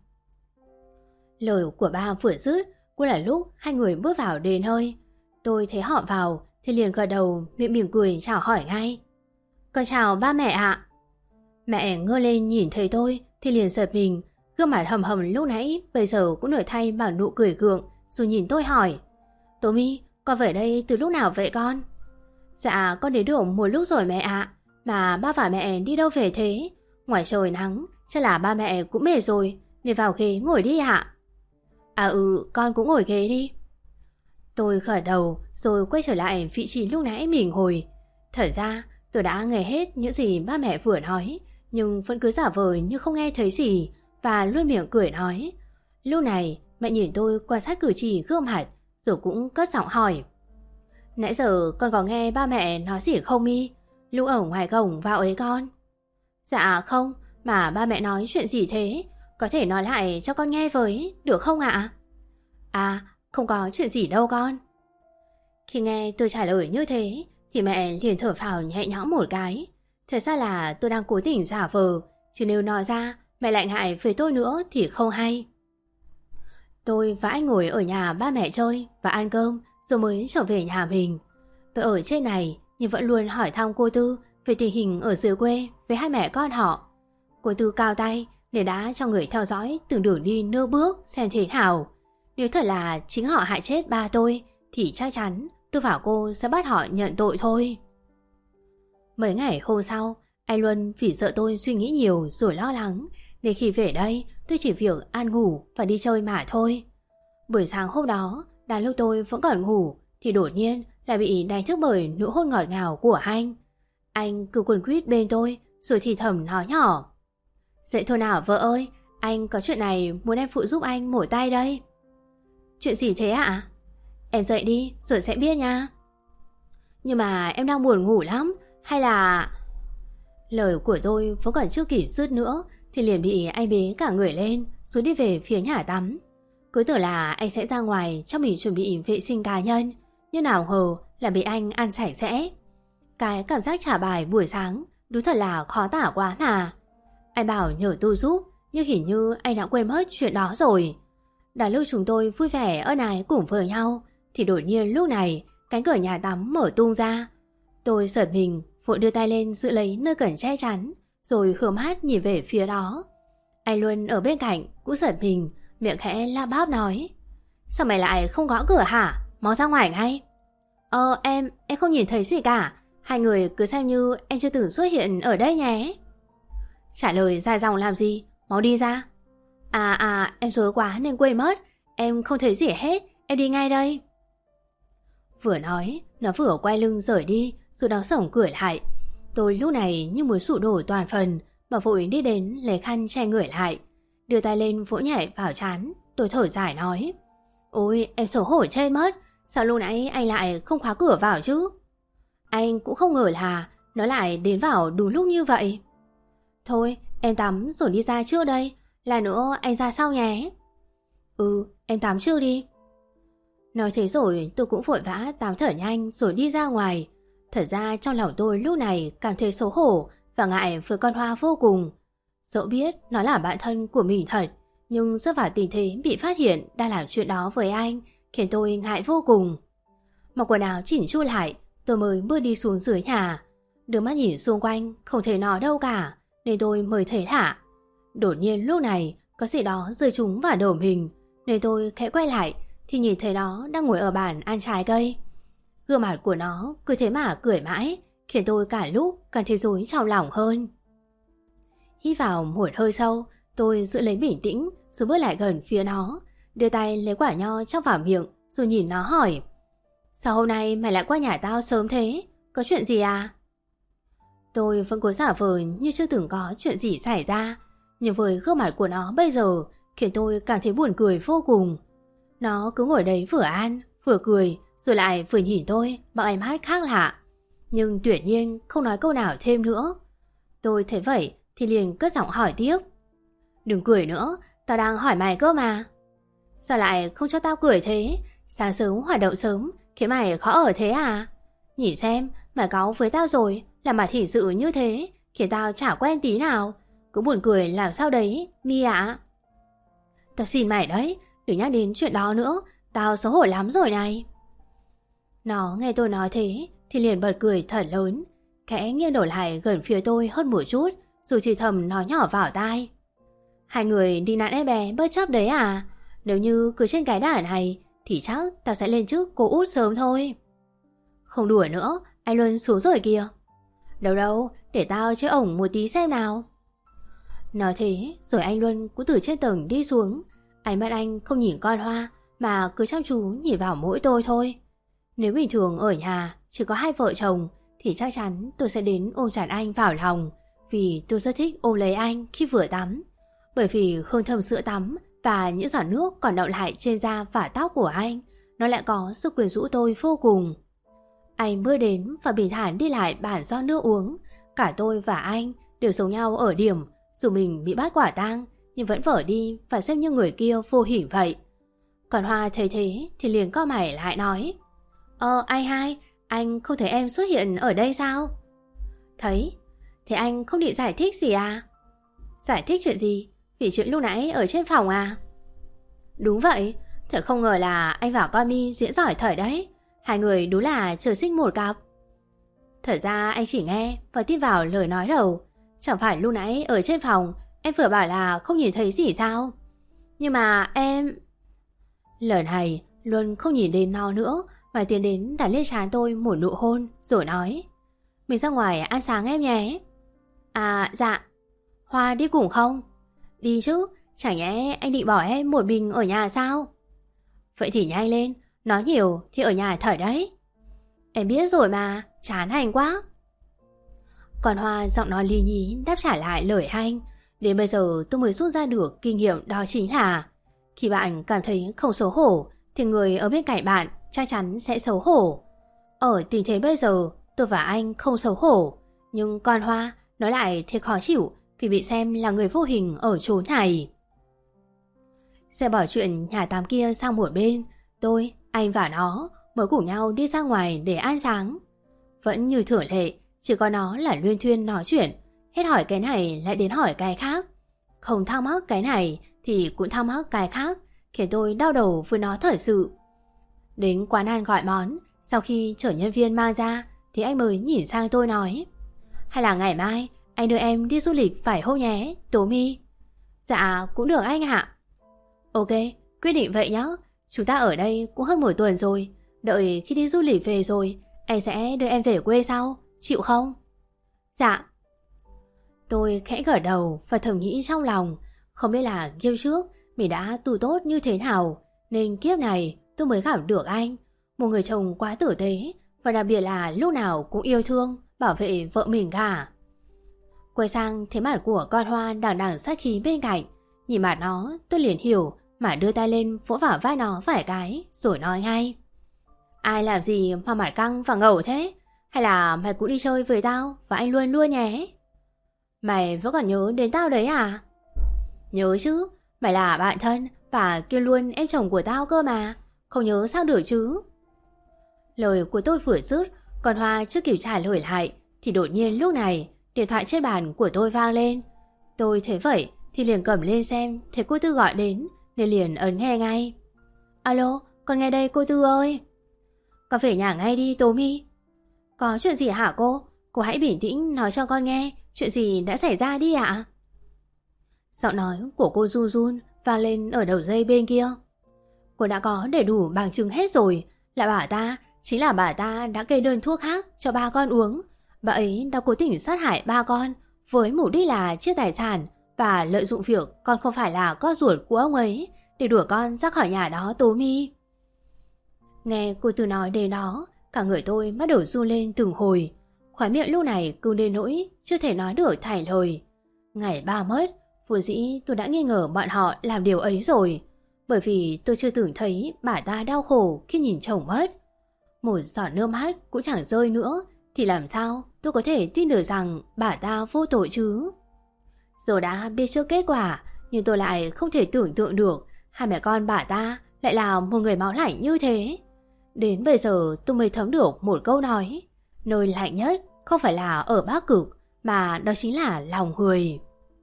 Lời của ba vừa dứt cũng là lúc hai người bước vào đền hơi. Tôi thấy họ vào thì liền gật đầu, miệng mỉm cười chào hỏi ngay. Con chào ba mẹ ạ. Mẹ ngơ lên nhìn thấy tôi thì liền giật mình, gương mặt hầm hầm lúc nãy bây giờ cũng nổi thay bằng nụ cười gượng, rồi nhìn tôi hỏi: Tô My, con về đây từ lúc nào vậy con? Dạ con đến được một lúc rồi mẹ ạ. Mà ba và mẹ đi đâu về thế? Ngoài trời nắng, chắc là ba mẹ cũng mệt rồi nên vào ghế ngồi đi ạ. À ừ, con cũng ngồi ghế đi. Tôi gật đầu rồi quay trở lại vị trí lúc nãy mình ngồi. Thật ra tôi đã nghe hết những gì ba mẹ vừa nói, nhưng vẫn cứ giả vờ như không nghe thấy gì và luôn miệng cười nói. Lúc này mẹ nhìn tôi quan sát cử chỉ gương mặt rồi cũng cất giọng hỏi: Nãy giờ con có nghe ba mẹ nói gì không Mi? Lúc ở ngoài cổng vào ấy con. Dạ không, mà ba mẹ nói chuyện gì thế? Có thể nói lại cho con nghe với, được không ạ? À, không có chuyện gì đâu con. Khi nghe tôi trả lời như thế thì mẹ liền thở phào nhẹ nhõm một cái. Thật ra là tôi đang cố tình giả vờ, chứ nếu nói ra mẹ lại ngại với tôi nữa thì không hay. Tôi và anh ngồi ở nhà ba mẹ chơi và ăn cơm rồi mới trở về nhà mình. Tôi ở trên này nhưng vẫn luôn hỏi thăm cô Tư về tình hình ở dưới quê với hai mẹ con họ. Cô Tư cao tay nên đã cho người theo dõi từng đường đi nơ bước xem thế nào. Nếu thật là chính họ hại chết ba tôi thì chắc chắn tôi và cô sẽ bắt họ nhận tội thôi. Mấy ngày hôm sau, anh Luân vì sợ tôi suy nghĩ nhiều rồi lo lắng nên khi về đây tôi chỉ việc ăn ngủ và đi chơi mà thôi. Buổi sáng hôm đó, đang lúc tôi vẫn còn ngủ thì đột nhiên lại bị đánh thức bởi nụ hôn ngọt ngào của anh. Anh cứ quấn quýt bên tôi rồi thì thầm nói nhỏ: Dậy thôi nào vợ ơi, anh có chuyện này muốn em phụ giúp anh mổ tay đây. Chuyện gì thế ạ? Em dậy đi rồi sẽ biết nha. Nhưng mà em đang buồn ngủ lắm, hay là... Lời của tôi vẫn còn chưa kịp dứt nữa thì liền bị anh bế cả người lên rồi đi về phía nhà tắm. Cứ tưởng là anh sẽ ra ngoài cho mình chuẩn bị vệ sinh cá nhân, nhưng nào ngờ là bị anh ăn sạch sẽ. Cái cảm giác trả bài buổi sáng đúng thật là khó tả quá mà. Anh bảo nhờ tôi giúp, nhưng hình như anh đã quên mất chuyện đó rồi. Đang lúc chúng tôi vui vẻ ân ái cùng với nhau thì đột nhiên lúc này cánh cửa nhà tắm mở tung ra. Tôi giật mình, vội đưa tay lên giữ lấy nơi cần che chắn rồi hướng mắt nhìn về phía đó. Anh Luân ở bên cạnh cũng giật mình, miệng khẽ la báp nói: Sao mày lại không gõ cửa hả? Mau ra ngoài ngay. Ờ em, em không nhìn thấy gì cả. Hai người cứ xem như em chưa từng xuất hiện ở đây nhé. Trả lời dài dòng làm gì, mau đi ra. À à, em rối quá nên quên mất. Em không thấy gì hết, em đi ngay đây. Vừa nói, nó vừa quay lưng rời đi rồi đóng sổng cửa lại. Tôi lúc này như muốn sụp đổ toàn phần mà vội đi đến lấy khăn che người lại, đưa tay lên vỗ nhẹ vào trán. Tôi thở dài nói: Ôi em xấu hổ chết mất. Sao lúc nãy anh lại không khóa cửa vào chứ? Anh cũng không ngờ là nó lại đến vào đúng lúc như vậy. Thôi em tắm rồi đi ra trước đây, là nữa anh ra sau nhé. Ừ em tắm trước đi. Nói thế rồi tôi cũng vội vã tắm thở nhanh rồi đi ra ngoài. Thật ra trong lòng tôi lúc này cảm thấy xấu hổ và ngại với con Hoa vô cùng. Dẫu biết nó là bạn thân của mình thật, nhưng rơi vào tình thế bị phát hiện đang làm chuyện đó với anh khiến tôi ngại vô cùng. Mặc quần áo chỉnh chu lại, tôi mới bước đi xuống dưới nhà. Đưa mắt nhìn xung quanh không thấy nó đâu cả nên tôi mới thấy lạ. Đột nhiên lúc này có gì đó rơi trúng vào đầu mình, nên tôi khẽ quay lại thì nhìn thấy nó đang ngồi ở bàn ăn trái cây. Gương mặt của nó cứ thế mà cười mãi, khiến tôi cả lúc càng thấy rối trong lòng hơn. Hít vào một hơi sâu, tôi giữ lấy bình tĩnh rồi bước lại gần phía nó, đưa tay lấy quả nho trong vào miệng rồi nhìn nó hỏi: Sao hôm nay mày lại qua nhà tao sớm thế? Có chuyện gì à? Tôi vẫn cố giả vờ như chưa từng có chuyện gì xảy ra, nhưng với gương mặt của nó bây giờ khiến tôi cảm thấy buồn cười vô cùng. Nó cứ ngồi đấy vừa ăn, vừa cười, rồi lại vừa nhìn tôi bằng ánh mắt khác lạ, nhưng tuyệt nhiên không nói câu nào thêm nữa. Tôi thấy vậy thì liền cất giọng hỏi tiếp: Đừng cười nữa, tao đang hỏi mày cơ mà. Sao lại không cho tao cười thế? Sáng sớm hoạt động sớm khiến mày khó ở thế à? Nhìn xem, mày cáu với tao rồi, làm mặt hỉ sự như thế khiến tao chả quen tí nào. Cứ buồn cười làm sao đấy, Mi ạ. Tao xin mày đấy, đừng nhắc đến chuyện đó nữa, tao xấu hổ lắm rồi này. Nó nghe tôi nói thế thì liền bật cười thật lớn, khẽ nghiêng đầu lại gần phía tôi hơn một chút, rồi thì thầm nói nhỏ vào tai: Hai người đi nạn em bé bất chấp đấy à? Nếu như cứ trên cái đà này thì chắc tao sẽ lên trước cô út sớm thôi. Không đùa nữa, anh Luân xuống rồi kìa. Đâu đâu, để tao chơi ổng một tí xem nào. Nói thế rồi anh Luân cũng từ trên tầng đi xuống. Ánh mắt anh không nhìn con Hoa mà cứ chăm chú nhìn vào mỗi tôi thôi. Nếu bình thường ở nhà chỉ có hai vợ chồng thì chắc chắn tôi sẽ đến ôm chặt anh vào lòng, vì tôi rất thích ôm lấy anh khi vừa tắm. Bởi vì hương thơm sữa tắm và những giọt nước còn đọng lại trên da và tóc của anh, nó lại có sức quyến rũ tôi vô cùng. Anh bước đến và bình thản đi lại bàn do nước uống. Cả tôi và anh đều giống nhau ở điểm, dù mình bị bắt quả tang nhưng vẫn vở đi và xem như người kia vô hỉ vậy. Còn Hoa thấy thế thì liền co mày lại nói: Ờ anh hai, anh không thấy em xuất hiện ở đây sao? Thấy. Thế anh không định giải thích gì à? Giải thích chuyện gì? Vì chuyện lúc nãy ở trên phòng à? Đúng vậy, thật không ngờ là anh và con Mi diễn giỏi thời đấy. Hai người đúng là trời sinh một cặp. Thật ra anh chỉ nghe và tin vào lời nói đầu. Chẳng phải lúc nãy ở trên phòng em vừa bảo là không nhìn thấy gì sao? Nhưng mà em... Lần này Luân không nhìn đến nó nữa mà tiến đến đặt lên trán tôi một nụ hôn rồi nói: Mình ra ngoài ăn sáng em nhé. À dạ. Hoa đi cùng không? Đi chứ, chẳng nhẽ anh định bỏ em một mình ở nhà sao? Vậy thì nhanh lên, nói nhiều thì ở nhà thở đấy. Em biết rồi mà, chán hành quá. Còn Hoa giọng nói lý nhí đáp trả lại lời anh. Đến bây giờ tôi mới rút ra được kinh nghiệm, đó chính là khi bạn cảm thấy không xấu hổ thì người ở bên cạnh bạn chắc chắn sẽ xấu hổ. Ở tình thế bây giờ tôi và anh không xấu hổ, nhưng con Hoa nó lại thiệt khó chịu vì bị xem là người vô hình ở chốn này. Sẽ bỏ chuyện nhà tắm kia sang một bên, tôi, anh và nó mới cùng nhau đi ra ngoài để ăn sáng. Vẫn như thường lệ, chỉ có nó là luyên thuyên nói chuyện, hết hỏi cái này lại đến hỏi cái khác. Không thắc mắc cái này thì cũng thắc mắc cái khác, khiến tôi đau đầu với nó thật sự. Đến quán ăn gọi món, sau khi chở nhân viên mang ra thì anh mới nhìn sang tôi nói: Hay là ngày mai anh đưa em đi du lịch phải không nhé, Tố Mi? Dạ cũng được anh ạ. Ok, quyết định vậy nhá. Chúng ta ở đây cũng hơn một tuần rồi, đợi khi đi du lịch về rồi anh sẽ đưa em về quê sau, chịu không? Dạ. Tôi khẽ gật đầu và thầm nghĩ trong lòng, không biết là kiếp trước mình đã tu tốt như thế nào nên kiếp này tôi mới gặp được anh, một người chồng quá tử tế và đặc biệt là lúc nào cũng yêu thương, bảo vệ vợ mình cả. Quay sang thấy mặt của con Hoa đằng đằng sát khí bên cạnh, nhìn mặt nó tôi liền hiểu mà đưa tay lên vỗ vào vai nó vài cái rồi nói ngay: Ai làm gì mà mặt căng và ngầu thế? Hay là mày cũng đi chơi với tao và anh Luân luôn nhé? Mày vẫn còn nhớ đến tao đấy à? Nhớ chứ, mày là bạn thân và kêu luôn em chồng của tao cơ mà, không nhớ sao được chứ? Lời của tôi vừa dứt, còn Hoa chưa kịp trả lời lại thì đột nhiên lúc này điện thoại trên bàn của tôi vang lên. Tôi thấy vậy thì liền cầm lên xem thấy cô Tư gọi đến nên liền ấn nghe ngay. Alo, con nghe đây cô Tư ơi. Con về nhà ngay đi Tố Mi. Có chuyện gì hả cô? Cô hãy bình tĩnh nói cho con nghe chuyện gì đã xảy ra đi ạ. Giọng nói của cô run run vang lên ở đầu dây bên kia. Cô đã có đầy đủ bằng chứng hết rồi. Là bà ta, chính là bà ta đã kê đơn thuốc khác cho ba con uống. Bà ấy đã cố tình sát hại ba con với mục đích là chia tài sản và lợi dụng việc con không phải là con ruột của ông ấy để đuổi con ra khỏi nhà đó, Tố My. Nghe cô Tư nói đến đó, cả người tôi bắt đầu run lên từng hồi. Khóe miệng lúc này cứng đến nỗi chưa thể nói được thành lời. Ngày ba mất, vốn dĩ tôi đã nghi ngờ bọn họ làm điều ấy rồi, bởi vì tôi chưa từng thấy bà ta đau khổ khi nhìn chồng mất. Một giọt nước mắt cũng chẳng rơi nữa, thì làm sao tôi có thể tin được rằng bà ta vô tội chứ? Giờ đã biết trước kết quả, nhưng tôi lại không thể tưởng tượng được hai mẹ con bà ta lại là một người máu lạnh như thế. Đến bây giờ tôi mới thấm được một câu nói: nơi lạnh nhất không phải là ở Bắc Cực, mà đó chính là lòng người.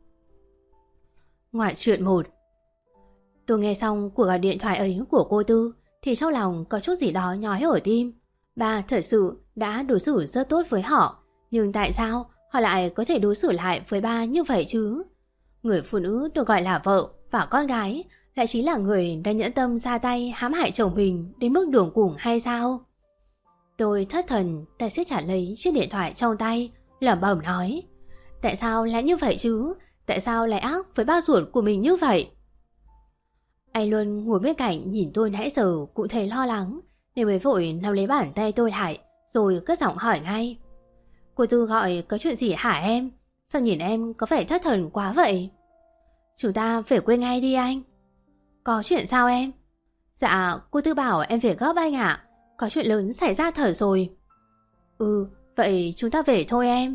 Ngoại truyện một. Tôi nghe xong cuộc gọi điện thoại ấy của cô Tư thì trong lòng có chút gì đó nhói ở tim. Bà thật sự đã đối xử rất tốt với họ, nhưng tại sao họ lại có thể đối xử lại với ba như vậy chứ? Người phụ nữ được gọi là vợ và con gái lại chính là người đã nhẫn tâm ra tay hãm hại chồng mình đến mức đường cùng hay sao? Tôi thất thần, tay siết chặt lấy chiếc điện thoại trong tay, lẩm bẩm nói: tại sao lại như vậy chứ? Tại sao lại ác với ba ruột của mình như vậy? Anh Luân ngồi bên cạnh nhìn tôi nãy giờ cũng thấy lo lắng, nên mới vội nắm lấy bàn tay tôi lại, rồi cất giọng hỏi ngay: cô Tư gọi có chuyện gì hả em? Sao nhìn em có vẻ thất thần quá vậy? Chúng ta về quê ngay đi anh. Có chuyện sao em? Dạ, cô Tư bảo em về gấp anh ạ. Có chuyện lớn xảy ra thật rồi. Ừ, vậy chúng ta về thôi em.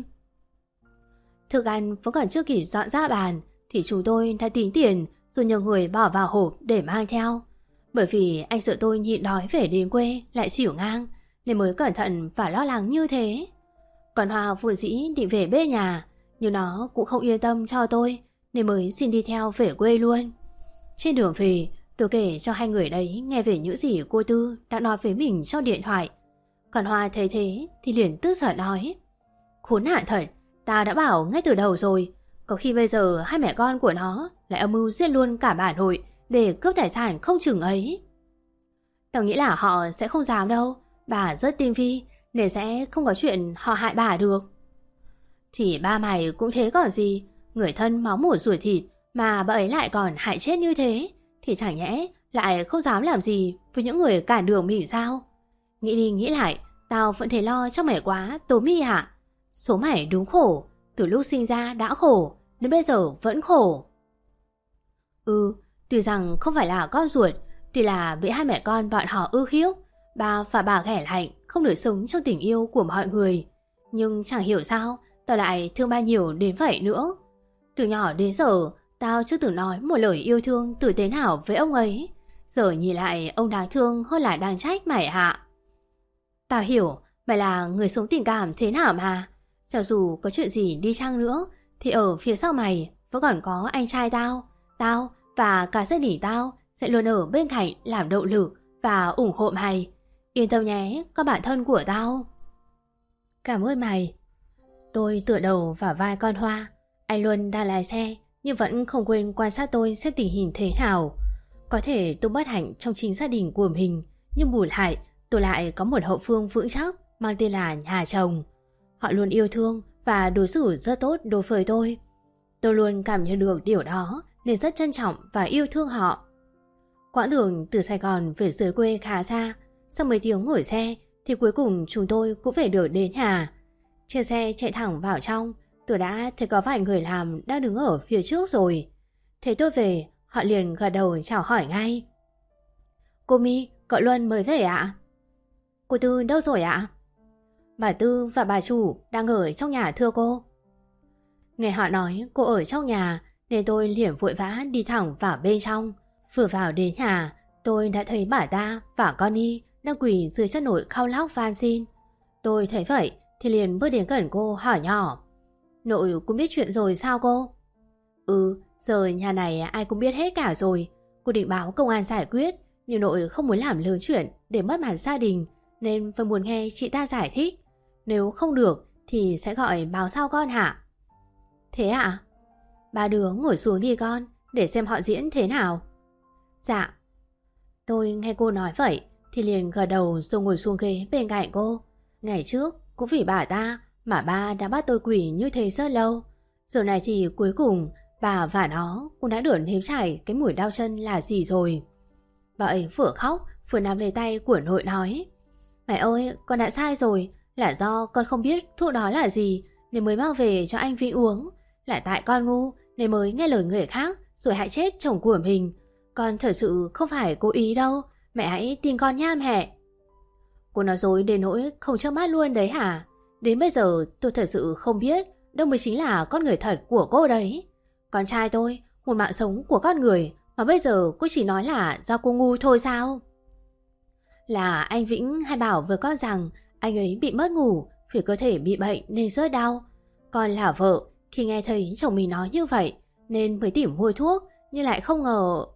Thức ăn vẫn còn chưa kịp dọn ra bàn thì chúng tôi đã tính tiền rồi nhờ người bỏ vào hộp để mang theo. Bởi vì anh sợ tôi nhịn đói về đến quê lại xỉu ngang, nên mới cẩn thận và lo lắng như thế. Còn Hoa vốn dĩ định về bên nhà, nhưng nó cũng không yên tâm cho tôi, nên mới xin đi theo về quê luôn. Trên đường về, tôi kể cho hai người đấy nghe về những gì cô Tư đã nói với mình trong điện thoại. Còn Hoa thấy thế thì liền tức giận nói: khốn nạn thật, ta đã bảo ngay từ đầu rồi, có khi bây giờ hai mẹ con của nó lại âm mưu giết luôn cả bà nội để cướp tài sản không chừng ấy. Tao nghĩ là họ sẽ không dám đâu, bà rất tinh vi nên sẽ không có chuyện họ hại bà được. Thì ba mày cũng thế còn gì, người thân máu mủ ruột thịt mà bà ấy lại còn hại chết như thế, thì chẳng nhẽ lại không dám làm gì với những người cản đường mình sao? Nghĩ đi nghĩ lại, tao vẫn thấy lo cho mày quá, Tố My ạ. Số mày đúng khổ, từ lúc sinh ra đã khổ, đến bây giờ vẫn khổ. Ừ, tuy rằng không phải là con ruột, tuy là bị hai mẹ con bọn họ ư hiếp, ba và bà ghẻ lạnh, không được sống trong tình yêu của mọi người. Nhưng chẳng hiểu sao, tao lại thương ba nhiều đến vậy nữa. Từ nhỏ đến giờ, tao chưa từng nói một lời yêu thương tử tế nào với ông ấy. Giờ nhìn lại ông đáng thương hơn là đáng trách mày hạ. Tao hiểu, mày là người sống tình cảm thế nào mà. Cho dù có chuyện gì đi chăng nữa, thì ở phía sau mày vẫn còn có anh trai tao. Tao và cả gia đình tao sẽ luôn ở bên cạnh làm động lực và ủng hộ mày. Yên tâm nhé, các bạn thân của tao. Cảm ơn mày. Tôi tựa đầu vào vai con Hoa. Anh Luân đang lái xe nhưng vẫn không quên quan sát tôi xem tình hình thế nào. Có thể tôi bất hạnh trong chính gia đình của mình, nhưng bù lại tôi lại có một hậu phương vững chắc mang tên là nhà chồng. Họ luôn yêu thương và đối xử rất tốt đối với tôi. Tôi luôn cảm nhận được điều đó nên rất trân trọng và yêu thương họ. Quãng đường từ Sài Gòn về dưới quê khá xa. Sau mấy tiếng ngồi xe thì cuối cùng chúng tôi cũng về được đến nhà. Trên xe chạy thẳng vào trong, tôi đã thấy có vài người làm đang đứng ở phía trước rồi. Thấy tôi về, họ liền gật đầu chào hỏi ngay. Cô My, cậu Luân mới về ạ? Cô Tư đâu rồi ạ? Bà Tư và bà chủ đang ở trong nhà thưa cô. Nghe họ nói cô ở trong nhà nên tôi liền vội vã đi thẳng vào bên trong. Vừa vào đến nhà, tôi đã thấy bà ta và Connie đang quỳ dưới chân nổi khao lóc van xin. Tôi thấy vậy thì liền bước đến gần cô hỏi nhỏ: Nội cũng biết chuyện rồi sao cô? Ừ, giờ nhà này ai cũng biết hết cả rồi. Cô định báo công an giải quyết, nhưng nội không muốn làm lớn chuyện để mất mặt gia đình, nên vẫn muốn nghe chị ta giải thích. Nếu không được thì sẽ gọi báo sao con hả? Thế ạ? Ba đứa ngồi xuống đi con, để xem họ diễn thế nào. Dạ. Tôi nghe cô nói vậy thì liền gật đầu rồi ngồi xuống ghế bên cạnh cô. Ngày trước cũng vì bà ta mà ba đã bắt tôi quỳ như thế rất lâu. Giờ này thì cuối cùng bà và nó cũng đã được nếm trải cái mùi đau chân là gì rồi. Bà ấy vừa khóc vừa nắm lấy tay của nội nói: Mẹ ơi, con đã sai rồi. Là do con không biết thuốc đó là gì nên mới mang về cho anh Vĩnh uống. Là tại con ngu nên mới nghe lời người khác rồi hại chết chồng của mình. Con thật sự không phải cố ý đâu. Mẹ hãy tin con nha mẹ. Cô nói dối đến nỗi không chớp mắt luôn đấy hả? Đến bây giờ tôi thật sự không biết đâu mới chính là con người thật của cô đấy. Con trai tôi, một mạng sống của con người, mà bây giờ cô chỉ nói là do cô ngu thôi sao? Là anh Vĩnh hay bảo với con rằng anh ấy bị mất ngủ vì cơ thể bị bệnh nên rất đau. Con là vợ, khi nghe thấy chồng mình nói như vậy nên mới tìm mua thuốc, nhưng lại không ngờ.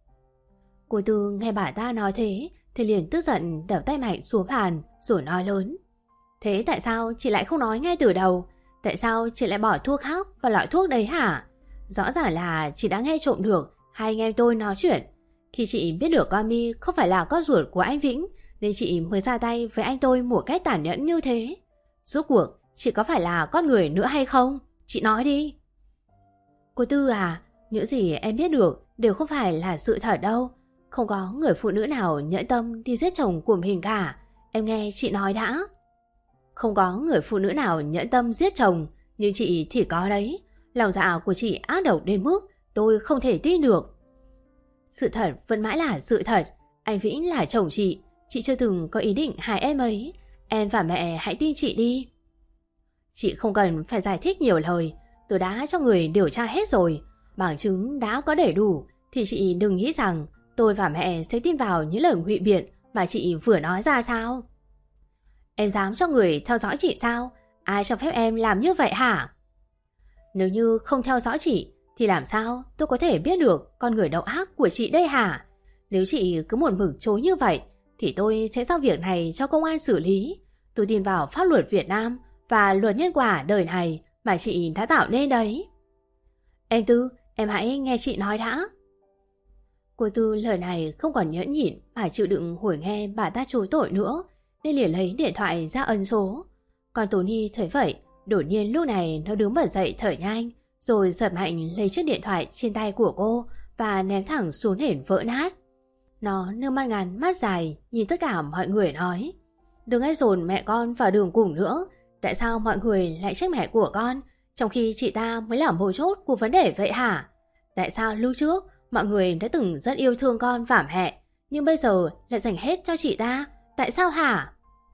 Cô Tư nghe bà ta nói thế thì liền tức giận đập tay mạnh xuống bàn rồi nói lớn: Thế tại sao chị lại không nói ngay từ đầu? Tại sao chị lại bỏ thuốc khác vào loại thuốc đấy hả? Rõ ràng là chị đã nghe trộm được hai anh em tôi nói chuyện. Khi chị biết được con My không phải là con ruột của anh Vĩnh nên chị mới ra tay với anh tôi một cách tàn nhẫn như thế. Rốt cuộc chị có phải là con người nữa hay không? Chị nói đi. Cô Tư à, những gì em biết được đều không phải là sự thật đâu. Không có người phụ nữ nào nhẫn tâm đi giết chồng của mình cả. Em nghe chị nói đã. Không có người phụ nữ nào nhẫn tâm giết chồng, nhưng chị thì có đấy. Lòng dạ của chị ác độc đến mức tôi không thể tin được. Sự thật vẫn mãi là sự thật. Anh Vĩnh là chồng chị. Chị chưa từng có ý định hại em ấy. Em và mẹ hãy tin chị đi. Chị không cần phải giải thích nhiều lời. Tôi đã cho người điều tra hết rồi. Bằng chứng đã có đầy đủ. Thì chị đừng nghĩ rằng tôi và mẹ sẽ tin vào những lời ngụy biện mà chị vừa nói ra sao? Em dám cho người theo dõi chị sao? Ai cho phép em làm như vậy hả? Nếu như không theo dõi chị thì làm sao tôi có thể biết được con người độc ác của chị đây hả? Nếu chị cứ một mực chối như vậy thì tôi sẽ giao việc này cho công an xử lý. Tôi tin vào pháp luật Việt Nam và luật nhân quả đời này mà chị đã tạo nên đấy. Em Tư, em hãy nghe chị nói đã. Cô Tư lời này không còn nhẫn nhịn mà chịu đựng hồi nghe bà ta chối tội nữa nên liền lấy điện thoại ra ấn số. Còn Tony thấy vậy, đột nhiên lúc này nó đứng bật dậy thở nhanh rồi giật mạnh lấy chiếc điện thoại trên tay của cô và ném thẳng xuống nền vỡ nát. Nó nước mắt ngắn mắt dài nhìn tất cả mọi người nói: Đừng ai dồn mẹ con vào đường cùng nữa. Tại sao mọi người lại trách mẹ của con trong khi chị ta mới là mấu chốt của vấn đề vậy hả? Tại sao lúc trước mọi người đã từng rất yêu thương con và mẹ nhưng bây giờ lại dành hết cho chị ta? Tại sao hả?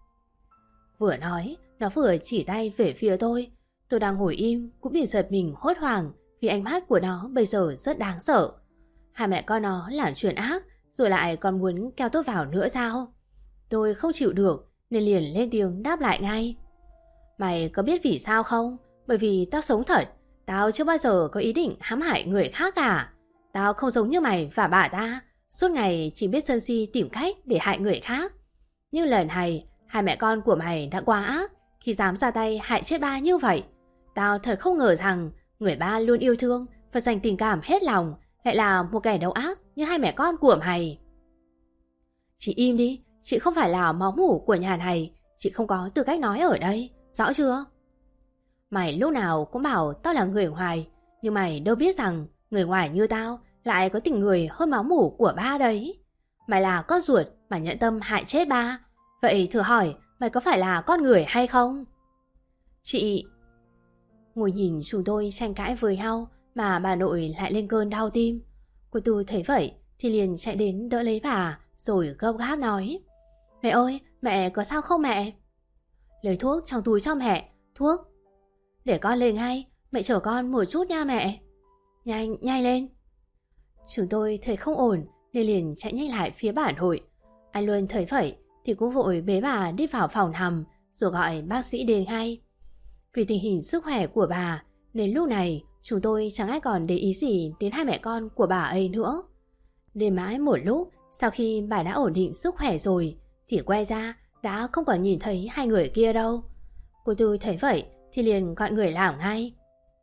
Vừa nói nó vừa chỉ tay về phía tôi. Tôi đang ngồi im cũng bị giật mình hốt hoảng vì ánh mắt của nó bây giờ rất đáng sợ. Hai mẹ con nó làm chuyện ác rồi lại còn muốn kéo tôi vào nữa sao? Tôi không chịu được nên liền lên tiếng đáp lại ngay: Mày có biết vì sao không? Bởi vì tao sống thật. Tao chưa bao giờ có ý định hãm hại người khác cả. Tao không giống như mày và bà ta, suốt ngày chỉ biết sân si tìm cách để hại người khác. Nhưng lần này hai mẹ con của mày đã quá ác khi dám ra tay hại chết ba như vậy. Tao thật không ngờ rằng người ba luôn yêu thương và dành tình cảm hết lòng lại là một kẻ độc ác như hai mẹ con của mày. Chị im đi, chị không phải là máu mủ của nhà này. Chị không có tư cách nói ở đây, rõ chưa? Mày lúc nào cũng bảo tao là người ngoài, nhưng mày đâu biết rằng người ngoài như tao lại có tình người hơn máu mủ của ba đấy. Mày là con ruột mà nhẫn tâm hại chết ba. Vậy thử hỏi mày có phải là con người hay không? Chị... Ngồi nhìn chúng tôi tranh cãi với nhau mà bà nội lại lên cơn đau tim. Cô Tư thấy vậy thì liền chạy đến đỡ lấy bà rồi gấp gáp nói: Mẹ ơi, mẹ có sao không mẹ? Lấy thuốc trong túi cho mẹ. Thuốc? Để con lên ngay, mẹ chờ con một chút nha mẹ. Nhanh, nhanh lên. Chúng tôi thấy không ổn nên liền chạy nhanh lại phía bà nội. Anh Luân thấy vậy thì cũng vội bế bà đi vào phòng nằm rồi gọi bác sĩ đến ngay. Vì tình hình sức khỏe của bà nên lúc này chúng tôi chẳng ai còn để ý gì đến hai mẹ con của bà ấy nữa. Đến mãi một lúc sau khi bà đã ổn định sức khỏe rồi thì quay ra đã không còn nhìn thấy hai người kia đâu. Cô Tư thấy vậy thì liền gọi người làm ngay.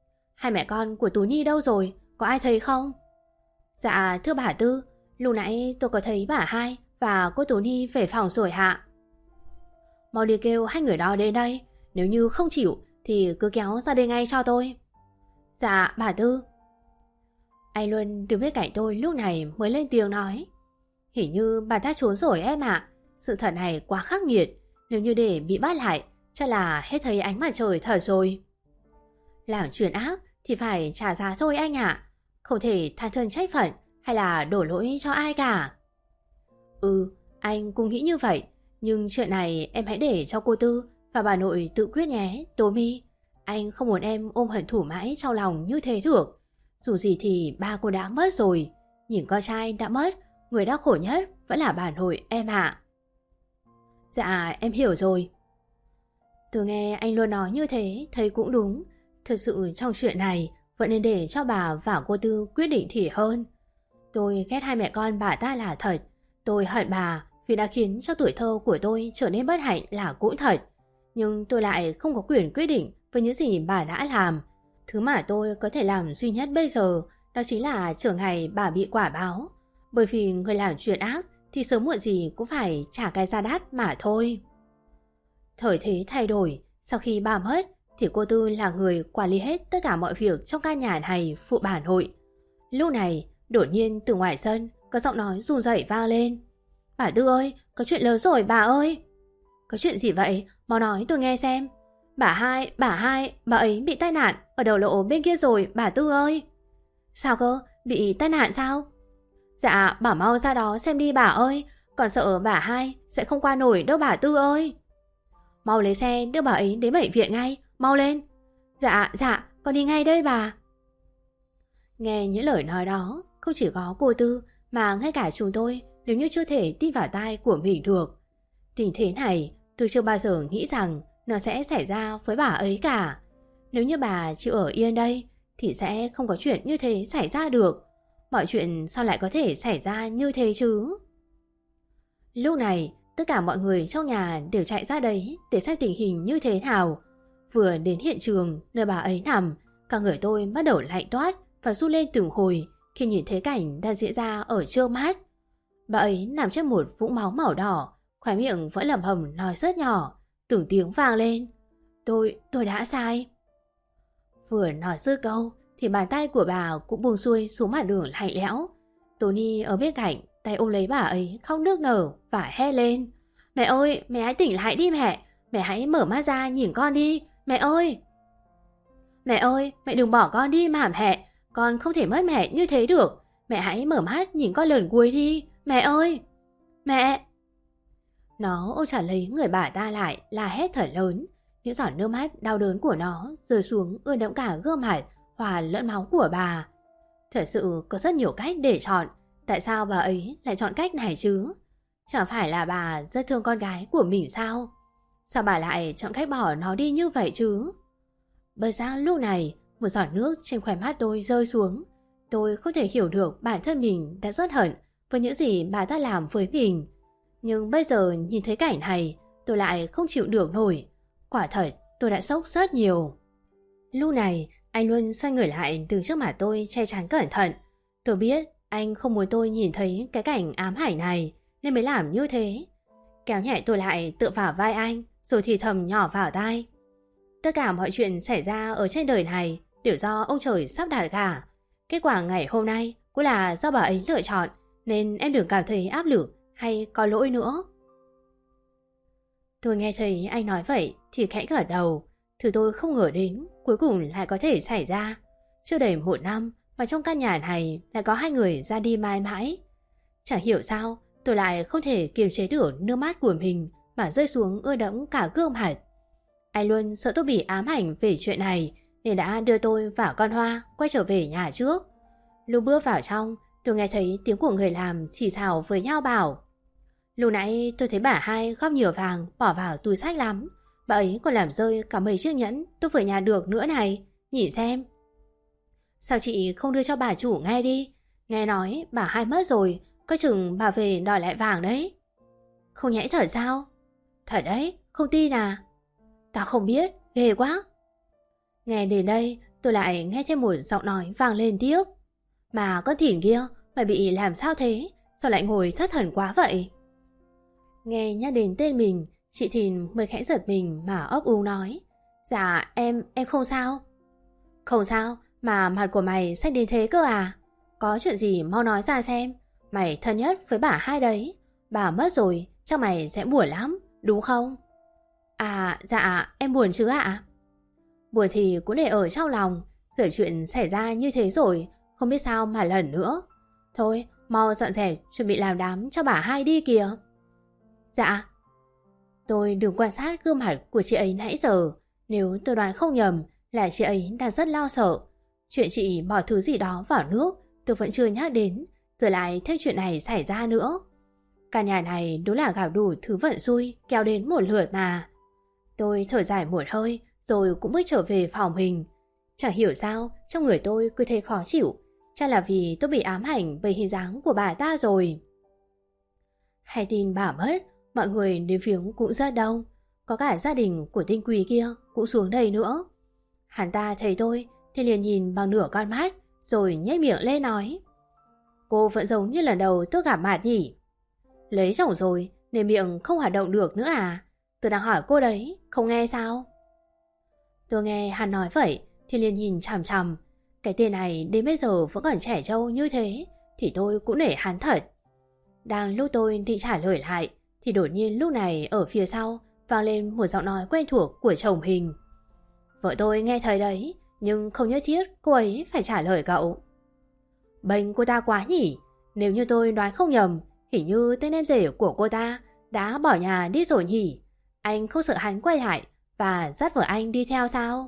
hai mẹ con của Tú Nhi đâu rồi, có ai thấy không? Dạ thưa bà Tư, lúc nãy tôi có thấy bà hai và cô Tú Nhi về phòng rồi hạ. Mau đi kêu hai người đó đến đây, nếu như không chịu thì cứ kéo ra đây ngay cho tôi. Dạ bà Tư. Anh Luân đứng bên cạnh tôi lúc này mới lên tiếng nói. Hình như bà ta trốn rồi em ạ. Sự thật này quá khắc nghiệt, nếu như để bị bắt lại chắc là hết thấy ánh mặt trời thật rồi. Làm chuyện ác thì phải trả giá thôi anh ạ. Không thể than thân trách phận hay là đổ lỗi cho ai cả. Ừ, anh cũng nghĩ như vậy. Nhưng chuyện này em hãy để cho cô Tư và bà nội tự quyết nhé, Tố My. Anh không muốn em ôm hận thù mãi trong lòng như thế được. Dù gì thì ba cô đã mất rồi. Nhìn con trai đã mất, người đau khổ nhất vẫn là bà nội em ạ. Dạ em hiểu rồi. Tôi nghe anh luôn nói như thế, thấy cũng đúng. Thật sự trong chuyện này vẫn nên để cho bà và cô Tư quyết định thì hơn. Tôi ghét hai mẹ con bà ta là thật. Tôi hận bà vì đã khiến cho tuổi thơ của tôi trở nên bất hạnh là cũng thật. Nhưng tôi lại không có quyền quyết định với những gì bà đã làm. Thứ mà tôi có thể làm duy nhất bây giờ đó chính là chờ ngày bà bị quả báo. Bởi vì người làm chuyện ác thì sớm muộn gì cũng phải trả cái giá đắt mà thôi. Thời thế thay đổi, sau khi bà mất thì cô Tư là người quản lý hết tất cả mọi việc trong căn nhà này phụ bà nội. Lúc này đột nhiên từ ngoài sân có giọng nói run rẩy vang lên. Bà Tư ơi, có chuyện lớn rồi bà ơi. Có chuyện gì vậy? Mau nói tôi nghe xem. Bà hai, bà hai, bà ấy bị tai nạn ở đầu lộ bên kia rồi bà Tư ơi. Sao cơ? Bị tai nạn sao? Dạ, bảo mau ra đó xem đi bà ơi. Còn sợ bà hai sẽ không qua nổi đâu bà Tư ơi. Mau lấy xe đưa bà ấy đến bệnh viện ngay, mau lên. Dạ, dạ, con đi ngay đây bà. Nghe những lời nói đó, không chỉ có cô Tư mà ngay cả chúng tôi nếu như chưa thể tin vào tai của mình được. Tình thế này tôi chưa bao giờ nghĩ rằng nó sẽ xảy ra với bà ấy cả. Nếu như bà chịu ở yên đây thì sẽ không có chuyện như thế xảy ra được. Mọi chuyện sao lại có thể xảy ra như thế chứ? Lúc này tất cả mọi người trong nhà đều chạy ra đấy để xem tình hình như thế nào. Vừa đến hiện trường nơi bà ấy nằm, cả người tôi bắt đầu lạnh toát và run lên từng hồi khi nhìn thấy cảnh đang diễn ra ở trước mắt. Bà ấy nằm trên một vũng máu màu đỏ, khóe miệng vẫn lẩm bẩm nói rất nhỏ, từng tiếng vang lên. Tôi, tôi đã sai. Vừa nói dứt câu thì bàn tay của bà cũng buông xuôi xuống mặt đường lạnh lẽo. Tony ở bên cạnh tay ôm lấy bà ấy khóc nức nở và hét lên. Mẹ ơi, mẹ hãy tỉnh lại đi mẹ. Mẹ hãy mở mắt ra nhìn con đi. Mẹ ơi. Mẹ ơi, mẹ đừng bỏ con đi mà mẹ. Con không thể mất mẹ như thế được. Mẹ hãy mở mắt nhìn con lần cuối đi. Mẹ ơi. Mẹ. Nó ôm chặt lấy người bà ta lại la hét thật lớn. Những giọt nước mắt đau đớn của nó rơi xuống ướt đẫm cả gương mặt hòa lẫn máu của bà. Thật sự có rất nhiều cách để chọn. Tại sao bà ấy lại chọn cách này chứ? Chẳng phải là bà rất thương con gái của mình sao? Sao bà lại chọn cách bỏ nó đi như vậy chứ? Bởi sao lúc này một giọt nước trên khóe mắt tôi rơi xuống. Tôi không thể hiểu được bản thân mình đã rất hận với những gì bà ta làm với mình. Nhưng bây giờ nhìn thấy cảnh này tôi lại không chịu được nổi. Quả thật tôi đã sốc rất nhiều. Lúc này anh luôn xoay người lại từ trước mặt tôi che chắn cẩn thận. Tôi biết anh không muốn tôi nhìn thấy cái cảnh ám ảnh này nên mới làm như thế. Kéo nhẹ tôi lại tựa vào vai anh rồi thì thầm nhỏ vào tai. Tất cả mọi chuyện xảy ra ở trên đời này đều do ông trời sắp đặt cả. Kết quả ngày hôm nay cũng là do bà ấy lựa chọn, nên em đừng cảm thấy áp lực hay có lỗi nữa. Tôi nghe thấy anh nói vậy thì khẽ gật đầu. Thứ tôi không ngờ đến cuối cùng lại có thể xảy ra. Chưa đầy một năm mà trong căn nhà này lại có hai người ra đi mãi mãi. Chẳng hiểu sao tôi lại không thể kiềm chế được nước mắt của mình mà rơi xuống ướt đẫm cả gương mặt. Anh luôn sợ tôi bị ám ảnh về chuyện này nên đã đưa tôi và con Hoa quay trở về nhà trước. Lúc bước vào trong, tôi nghe thấy tiếng của người làm xì xào với nhau bảo. Lúc nãy tôi thấy bà hai góp nhiều vàng bỏ vào túi xách lắm. Bà ấy còn làm rơi cả mấy chiếc nhẫn tôi vừa nhà được nữa này. Nhìn xem. Sao chị không đưa cho bà chủ nghe đi? Nghe nói bà hai mất rồi, có chừng bà về đòi lại vàng đấy. Không nhẽ thật sao? Thật đấy, không tin à? Tao không biết, ghê quá. Nghe đến đây tôi lại nghe thêm một giọng nói vang lên tiếp. Mà con Thìn kia, mày bị làm sao thế? Sao lại ngồi thất thần quá vậy? Nghe nhắc đến tên mình, chị Thìn mới khẽ giật mình mà ấp úng nói. Dạ em, em không sao. Không sao, mà mặt của mày xanh đến thế cơ à? Có chuyện gì mau nói ra xem. Mày thân nhất với bà hai đấy. Bà mất rồi, chắc mày sẽ buồn lắm, đúng không? À, dạ, em buồn chứ ạ? Buồn thì cũng để ở trong lòng. Giờ chuyện xảy ra như thế rồi, không biết sao mà lần nữa. Thôi, mau dọn dẹp, chuẩn bị làm đám cho bà hai đi kìa. Dạ. Tôi đừng quan sát gương mặt của chị ấy nãy giờ. Nếu tôi đoán không nhầm là chị ấy đang rất lo sợ. Chuyện chị bỏ thứ gì đó vào nước tôi vẫn chưa nhắc đến, giờ lại thêm chuyện này xảy ra nữa. Cả nhà này đúng là gặp đủ thứ vận xui kéo đến một lượt mà. Tôi thở dài một hơi rồi cũng bước trở về phòng mình. Chẳng hiểu sao trong người tôi cứ thấy khó chịu. Chắc là vì tôi bị ám ảnh bởi hình dáng của bà ta rồi. Hay tin bà mất, mọi người đến viếng cũng rất đông. Có cả gia đình của Tinh Quỳ kia cũng xuống đây nữa. Hắn ta thấy tôi thì liền nhìn bằng nửa con mắt rồi nhếch miệng lên nói. Cô vẫn giống như lần đầu tôi gặp mặt nhỉ? Lấy chồng rồi nên miệng không hoạt động được nữa à? Tôi đang hỏi cô đấy, không nghe sao? Tôi nghe hắn nói vậy thì liền nhìn chằm chằm. Cái tên này đến bây giờ vẫn còn trẻ trâu như thế thì tôi cũng nể hắn thật. Đang lúc tôi định trả lời lại thì đột nhiên lúc này ở phía sau vang lên một giọng nói quen thuộc của chồng mình. Vợ tôi nghe thấy đấy, nhưng không nhất thiết cô ấy phải trả lời cậu. Bênh cô ta quá nhỉ? Nếu như tôi đoán không nhầm, hình như tên em rể của cô ta đã bỏ nhà đi rồi nhỉ? Anh không sợ hắn quay lại và dắt vợ anh đi theo sao?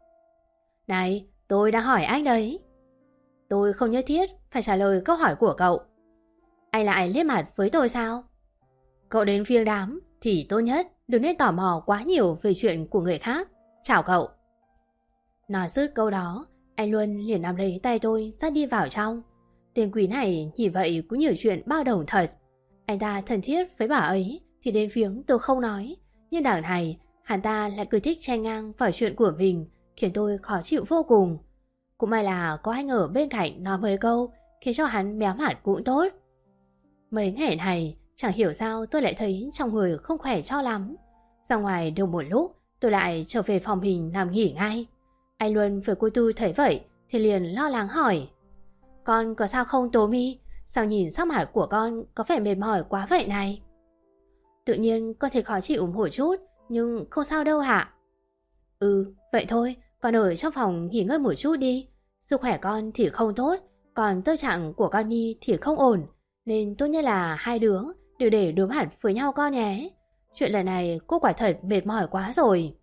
Này, tôi đang hỏi anh đấy. Tôi không nhất thiết phải trả lời câu hỏi của cậu. Anh lại liếc mặt với tôi sao? Cậu đến viếng đám thì tốt nhất đừng nên tò mò quá nhiều về chuyện của người khác. Chào cậu. Nói dứt câu đó, anh Luân liền nắm lấy tay tôi dắt đi vào trong. Tên quý này nhìn vậy cũng nhiều chuyện bao đồng thật. Anh ta thân thiết với bà ấy thì đến viếng tôi không nói. Nhưng đằng này hắn ta lại cứ thích chen ngang vào chuyện của mình, khiến tôi khó chịu vô cùng. Cũng may là có anh ở bên cạnh nói mấy câu khiến cho hắn méo mặt cũng tốt. Mấy ngày này chẳng hiểu sao tôi lại thấy trong người không khỏe cho lắm. Ra ngoài được một lúc tôi lại trở về phòng mình nằm nghỉ ngay. Anh Luân với cô Tư thấy vậy thì liền lo lắng hỏi. Con có sao không Tố Mi? Sao nhìn sắc mặt của con có vẻ mệt mỏi quá vậy này? Tự nhiên con thấy khó chịu một chút, nhưng không sao đâu hả? Ừ, vậy thôi, con ở trong phòng nghỉ ngơi một chút đi. Sức khỏe con thì không tốt, còn tâm trạng của con Nhi thì không ổn. Nên tốt nhất là hai đứa đều để đối mặt với nhau con nhé. Chuyện lần này cô quả thật mệt mỏi quá rồi.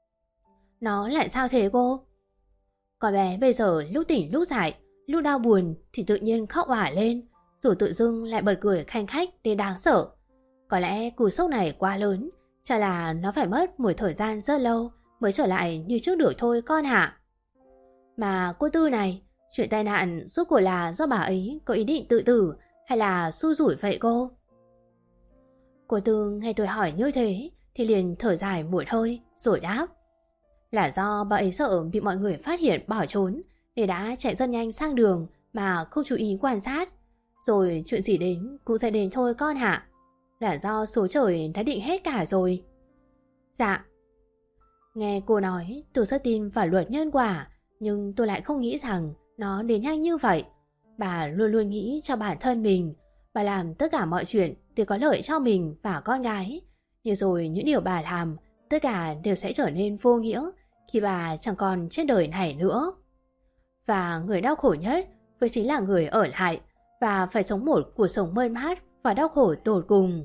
Nó lại sao thế cô? Con bé bây giờ lúc tỉnh lúc dại, lúc đau buồn thì tự nhiên khóc òa lên, rồi tự dưng lại bật cười khanh khách đến đáng sợ. Có lẽ cú sốc này quá lớn, chắc là nó phải mất một thời gian rất lâu mới trở lại như trước được thôi con hả? Mà cô Tư này, chuyện tai nạn rốt cuộc là do bà ấy có ý định tự tử hay là xui rủi vậy cô? Cô Tư nghe tôi hỏi như thế thì liền thở dài một hơi rồi đáp. Là do bà ấy sợ bị mọi người phát hiện bỏ trốn nên đã chạy rất nhanh sang đường mà không chú ý quan sát. Rồi chuyện gì đến cũng sẽ đến thôi con hả? Là do số trời đã định hết cả rồi. Dạ. Nghe cô nói tôi rất tin vào luật nhân quả, nhưng tôi lại không nghĩ rằng nó đến nhanh như vậy. Bà luôn luôn nghĩ cho bản thân mình. Bà làm tất cả mọi chuyện để có lợi cho mình và con gái. Nhưng rồi những điều bà làm tất cả đều sẽ trở nên vô nghĩa khi bà chẳng còn trên đời này nữa. Và người đau khổ nhất vẫn chính là người ở lại và phải sống một cuộc sống mơn mát và đau khổ tột cùng.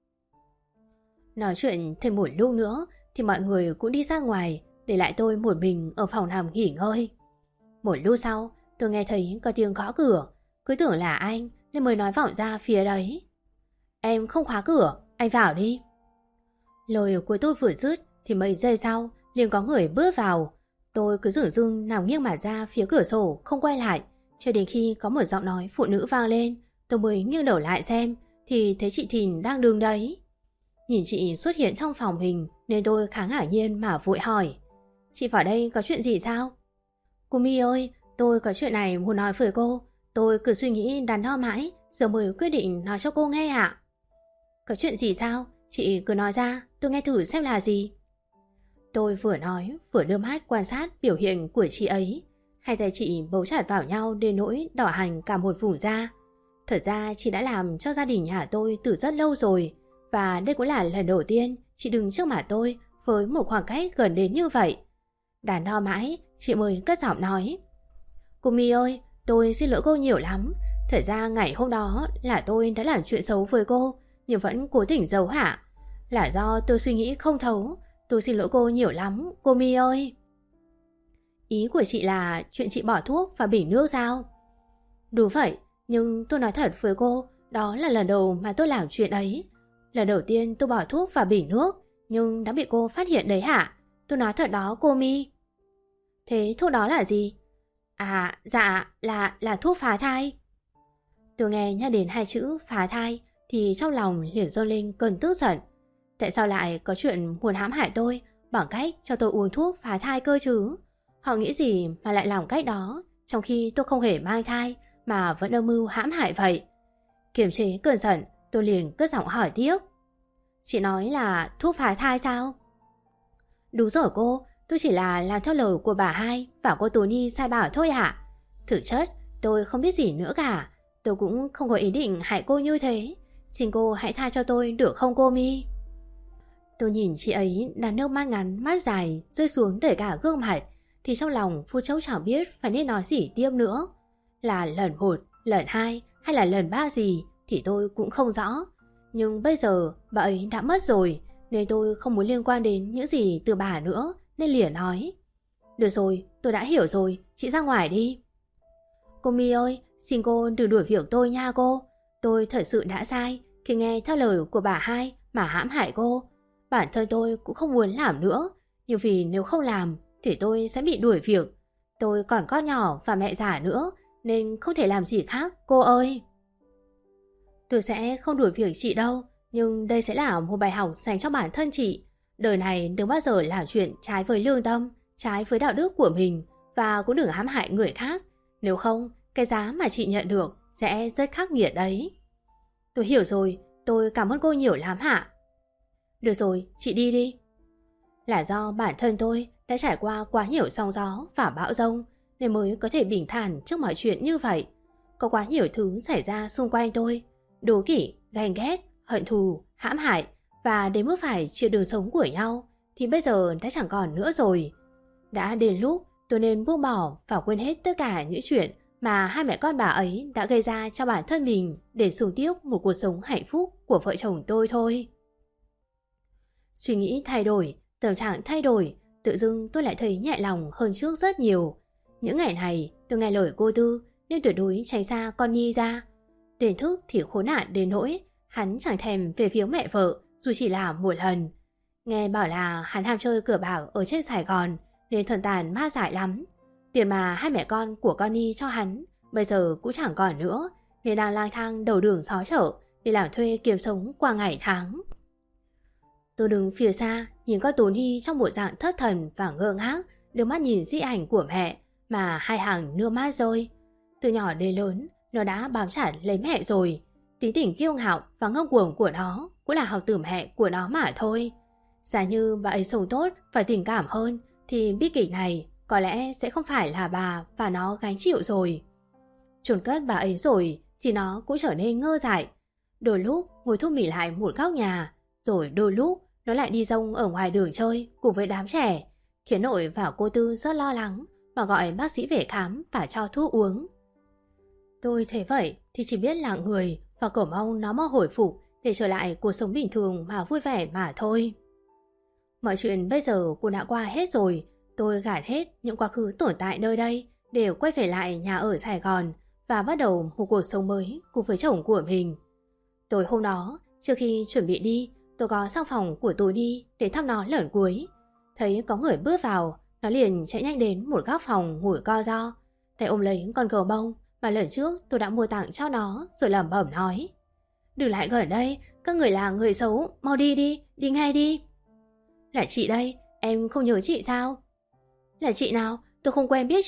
Nói chuyện thêm một lúc nữa thì mọi người cũng đi ra ngoài, để lại tôi một mình ở phòng nằm nghỉ ngơi. Một lúc sau tôi nghe thấy có tiếng gõ cửa, cứ tưởng là anh nên mới nói vọng ra phía đấy. Em không khóa cửa, anh vào đi. Lời của tôi vừa dứt thì mấy giây sau liền có người bước vào. Tôi cứ dửng dưng nằm nghiêng mặt ra phía cửa sổ không quay lại, cho đến khi có một giọng nói phụ nữ vang lên. Tôi mới nghiêng đầu lại xem thì thấy chị Thìn đang đứng đấy. Nhìn chị xuất hiện trong phòng mình nên tôi khá ngạc nhiên mà vội hỏi. Chị vào đây có chuyện gì sao? Cô My ơi, tôi có chuyện này muốn nói với cô. Tôi cứ suy nghĩ đắn đo mãi, giờ mới quyết định nói cho cô nghe ạ. Có chuyện gì sao? Chị cứ nói ra, tôi nghe thử xem là gì. Tôi vừa nói, vừa đưa mắt quan sát biểu hiện của chị ấy. Hai tay chị bấu chặt vào nhau đến nỗi đỏ hẳn cả một vùng da. Thật ra chị đã làm cho gia đình nhà tôi từ rất lâu rồi. Và đây cũng là lần đầu tiên chị đứng trước mặt tôi với một khoảng cách gần đến như vậy. Đắn đo mãi, chị mới cất giọng nói. Cô My ơi, tôi xin lỗi cô nhiều lắm. Thật ra ngày hôm đó là tôi đã làm chuyện xấu với cô, nhưng vẫn cố tình giấu hả? Là do tôi suy nghĩ không thấu. Tôi xin lỗi cô nhiều lắm, cô My ơi. Ý của chị là chuyện chị bỏ thuốc và bình nước sao? Đúng vậy, nhưng tôi nói thật với cô, đó là lần đầu mà tôi làm chuyện ấy. Lần đầu tiên tôi bỏ thuốc và bình nước, nhưng đã bị cô phát hiện đấy hả? Tôi nói thật đó cô My. Thế thuốc đó là gì? À, dạ, là là thuốc phá thai. Tôi nghe nhắc đến hai chữ phá thai thì trong lòng liền dâng lên cơn tức giận. Tại sao lại có chuyện muốn hãm hại tôi bằng cách cho tôi uống thuốc phá thai cơ chứ? Họ nghĩ gì mà lại làm cách đó, trong khi tôi không hề mang thai mà vẫn âm mưu hãm hại vậy? Kiềm chế cơn giận, tôi liền cất giọng hỏi tiếp. Chị nói là thuốc phá thai sao? Đúng rồi cô, tôi chỉ là làm theo lời của bà hai và cô Tony sai bảo thôi ạ. Thực chất, tôi không biết gì nữa cả. Tôi cũng không có ý định hại cô như thế. Xin cô hãy tha cho tôi được không cô My? Tôi nhìn chị ấy đang nước mắt ngắn, mắt dài rơi xuống đầy cả gương mặt, thì trong lòng phút chốc chẳng biết phải nên nói gì tiếp nữa. Là lần một, lần hai hay là lần ba gì thì tôi cũng không rõ. Nhưng bây giờ bà ấy đã mất rồi, nên tôi không muốn liên quan đến những gì từ bà nữa, nên liền nói. Được rồi, tôi đã hiểu rồi, chị ra ngoài đi. Cô My ơi, xin cô đừng đuổi việc tôi nha cô. Tôi thật sự đã sai khi nghe theo lời của bà hai mà hãm hại cô. Bản thân tôi cũng không muốn làm nữa, nhưng vì nếu không làm thì tôi sẽ bị đuổi việc. Tôi còn con nhỏ và mẹ già nữa, nên không thể làm gì khác cô ơi. Tôi sẽ không đuổi việc chị đâu, nhưng đây sẽ là một bài học dành cho bản thân chị. Đời này đừng bao giờ làm chuyện trái với lương tâm, trái với đạo đức của mình, và cũng đừng hãm hại người khác. Nếu không, cái giá mà chị nhận được sẽ rất khắc nghiệt đấy. Tôi hiểu rồi, tôi cảm ơn cô nhiều lắm hả? Được rồi, chị đi đi. Là do bản thân tôi đã trải qua quá nhiều sóng gió và bão giông, nên mới có thể bình thản trước mọi chuyện như vậy. Có quá nhiều thứ xảy ra xung quanh tôi. Đố kỵ, ganh ghét, hận thù, hãm hại, và đến mức phải chia đường sống của nhau, thì bây giờ đã chẳng còn nữa rồi. Đã đến lúc tôi nên buông bỏ và quên hết tất cả những chuyện mà hai mẹ con bà ấy đã gây ra cho bản thân mình, để sống tiếp một cuộc sống hạnh phúc của vợ chồng tôi thôi. Suy nghĩ thay đổi, tâm trạng thay đổi, tự dưng tôi lại thấy nhẹ lòng hơn trước rất nhiều. Những ngày này tôi nghe lời cô Tư nên tuyệt đối tránh xa con Nhi ra. Tên Thức thì khốn nạn đến nỗi hắn chẳng thèm về phía mẹ vợ dù chỉ là một lần. Nghe bảo là hắn ham chơi cờ bạc ở trên Sài Gòn nên thần tàn ma dại lắm. Tiền mà hai mẹ con của con Nhi cho hắn bây giờ cũng chẳng còn nữa, nên đang lang thang đầu đường xó chợ để làm thuê kiếm sống qua ngày tháng. Tôi đứng phía xa nhìn con Tố Nhi trong bộ dạng thất thần và ngơ ngác, đưa mắt nhìn di ảnh của mẹ mà hai hàng nước mắt rơi. Từ nhỏ đến lớn nó đã bám chặt lấy mẹ rồi. Tí tình kiêu ngạo và ngông cuồng của nó cũng là học từ mẹ của nó mà thôi. Giả như bà ấy sống tốt và tình cảm hơn thì bi kịch này có lẽ sẽ không phải là bà và nó gánh chịu rồi. Chôn cất bà ấy rồi thì nó cũng trở nên ngơ dại. Đôi lúc ngồi thu mỉ lại một góc nhà, rồi đôi lúc nó lại đi rông ở ngoài đường chơi cùng với đám trẻ, khiến nội và cô Tư rất lo lắng và gọi bác sĩ về khám và cho thuốc uống. Tôi thấy vậy thì chỉ biết lặng người và cầu mong nó mau hồi phục để trở lại cuộc sống bình thường mà vui vẻ mà thôi. Mọi chuyện bây giờ cũng đã qua hết rồi. Tôi gạt hết những quá khứ tồn tại nơi đây để quay về lại nhà ở Sài Gòn và bắt đầu một cuộc sống mới cùng với chồng của mình. Tối hôm đó, trước khi chuẩn bị đi, tôi có sang phòng của Tố Nhi để thăm nó lần cuối. Thấy có người bước vào, nó liền chạy nhanh đến một góc phòng ngồi co ro, tay ôm lấy con gấu bông mà lần trước tôi đã mua tặng cho nó, rồi lẩm bẩm nói: Đừng lại gần đây, các người là người xấu, mau đi đi, đi ngay đi. Là chị đây, em không nhớ chị sao? Là chị nào? Tôi không quen biết chị,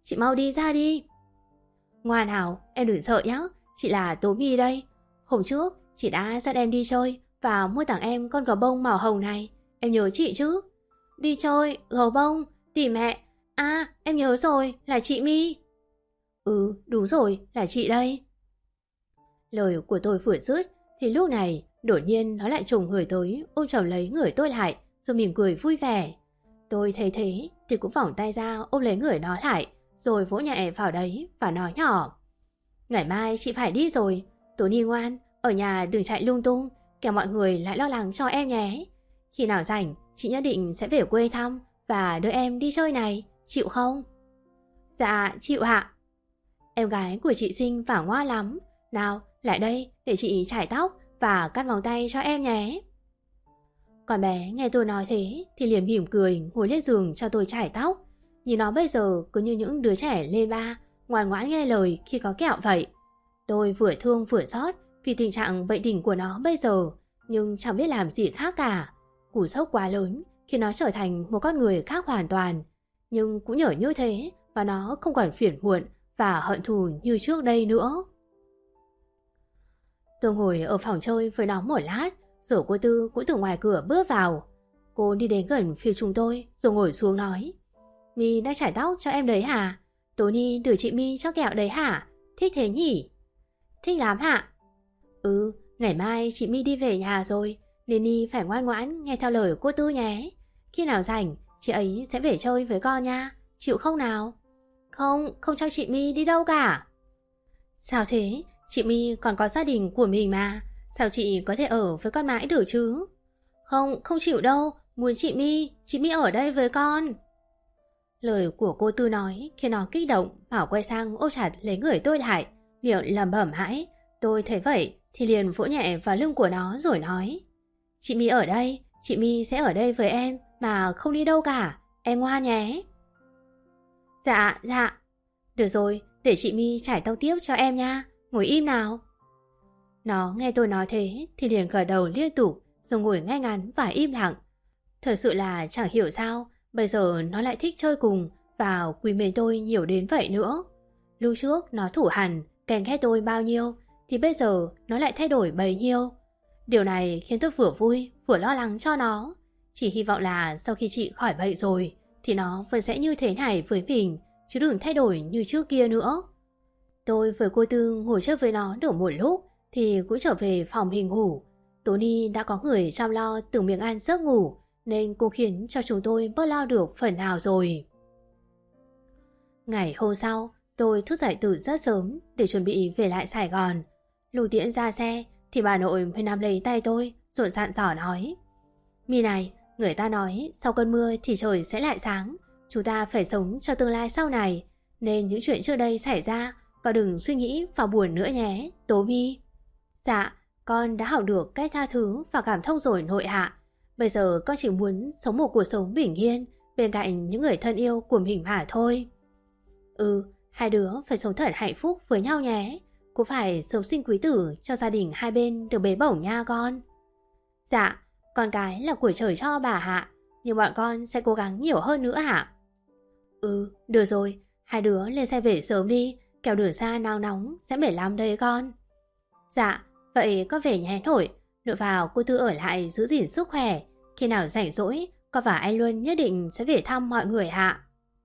chị mau đi ra đi. Ngoan nào, em đừng sợ nhé, chị là Tố My đây. Hôm trước, chị đã dắt em đi chơi và mua tặng em con gấu bông màu hồng này. Em nhớ chị chứ? Đi chơi, gấu bông, tìm mẹ. À, em nhớ rồi, là chị My. Ừ, đúng rồi, là chị đây. Lời của tôi vừa dứt thì lúc này đột nhiên nó lại trùng người tới, ôm chầm lấy người tôi lại, rồi mỉm cười vui vẻ. Tôi thấy thế thì cũng vòng tay ra ôm lấy người nó lại, rồi vỗ nhẹ vào đấy và nói nhỏ: Ngày mai chị phải đi rồi, Tố Nhi ngoan, ở nhà đừng chạy lung tung, kẻo mọi người lại lo lắng cho em nhé. Khi nào rảnh, chị nhất định sẽ về quê thăm và đưa em đi chơi này, chịu không? Dạ, chịu ạ. Em gái của chị xinh và ngoan lắm. Nào, lại đây để chị chải tóc và cắt vòng tay cho em nhé. Con bé nghe tôi nói thế thì liền mỉm cười ngồi lên giường cho tôi chải tóc. Nhìn nó bây giờ cứ như những đứa trẻ lên ba, ngoan ngoãn nghe lời khi có kẹo vậy. Tôi vừa thương vừa xót vì tình trạng bệnh tình của nó bây giờ, nhưng chẳng biết làm gì khác cả. Cú sốc quá lớn khi nó trở thành một con người khác hoàn toàn. Nhưng cũng nhờ như thế mà nó không còn phiền muộn và hận thù như trước đây nữa. Tôi ngồi ở phòng chơi với nó một lát, rồi cô Tư cũng từ ngoài cửa bước vào. Cô đi đến gần phía chúng tôi rồi ngồi xuống nói: My đã chải tóc cho em đấy hả? Tố Nhi đưa chị My cho kẹo đấy hả? Thích thế nhỉ? Thích lắm hả? Ừ, ngày mai chị My đi về nhà rồi, nên Nhi phải ngoan ngoãn nghe theo lời cô Tư nhé. Khi nào rảnh, chị ấy sẽ về chơi với con nha, chịu không nào? Không, không cho chị My đi đâu cả. Sao thế? Chị My còn có gia đình của mình mà, sao chị có thể ở với con mãi được chứ? Không, không chịu đâu, muốn chị My, chị My ở đây với con. Lời của cô Tư nói khiến nó kích động, bảo quay sang ôm chặt lấy người tôi lại, miệng lẩm bẩm mãi. Tôi thấy vậy thì liền vỗ nhẹ vào lưng của nó rồi nói: Chị My ở đây, chị My sẽ ở đây với em mà không đi đâu cả, em ngoan nhé. Dạ, dạ. Được rồi, để chị My chải tóc tiếp cho em nha, ngồi im nào. Nó nghe tôi nói thế thì liền gật đầu liên tục, rồi ngồi ngay ngắn và im lặng. Thật sự là chẳng hiểu sao bây giờ nó lại thích chơi cùng và quý mến tôi nhiều đến vậy nữa. Lúc trước nó thủ hằn, ghen ghét tôi bao nhiêu thì bây giờ nó lại thay đổi bấy nhiêu. Điều này khiến tôi vừa vui vừa lo lắng cho nó. Chỉ hy vọng là sau khi chị khỏi bệnh rồi thì nó vẫn sẽ như thế này với mình, chứ đừng thay đổi như trước kia nữa. Tôi với cô Tư ngồi chơi với nó được một lúc thì cũng trở về phòng mình ngủ. Tố Nhi đã có người chăm lo từng miếng ăn giấc ngủ, nên cô khiến cho chúng tôi bớt lo được phần nào rồi. Ngày hôm sau, tôi thức dậy từ rất sớm để chuẩn bị về lại Sài Gòn. Lúc tiễn ra xe thì bà nội mới nắm lấy tay tôi rồi dặn dò nói: My này, người ta nói sau cơn mưa thì trời sẽ lại sáng. Chúng ta phải sống cho tương lai sau này, nên những chuyện trước đây xảy ra con đừng suy nghĩ và buồn nữa nhé, Tố My. Dạ, con đã học được cách tha thứ và cảm thông rồi nội hạ. Bây giờ con chỉ muốn sống một cuộc sống bình yên bên cạnh những người thân yêu của mình mà thôi. Ừ, hai đứa phải sống thật hạnh phúc với nhau nhé. Cũng phải sớm sinh quý tử cho gia đình hai bên được bế bổng nha con. Dạ, con cái là của trời cho bà hạ, nhưng bọn con sẽ cố gắng nhiều hơn nữa hả? Ừ, được rồi, hai đứa lên xe về sớm đi, kẻo đường xa nắng nóng sẽ mệt lắm đấy con. Dạ, vậy con về nhé nội. Nội vào cô Tư ở lại giữ gìn sức khỏe. Khi nào rảnh rỗi, con và anh Luân nhất định sẽ về thăm mọi người hạ.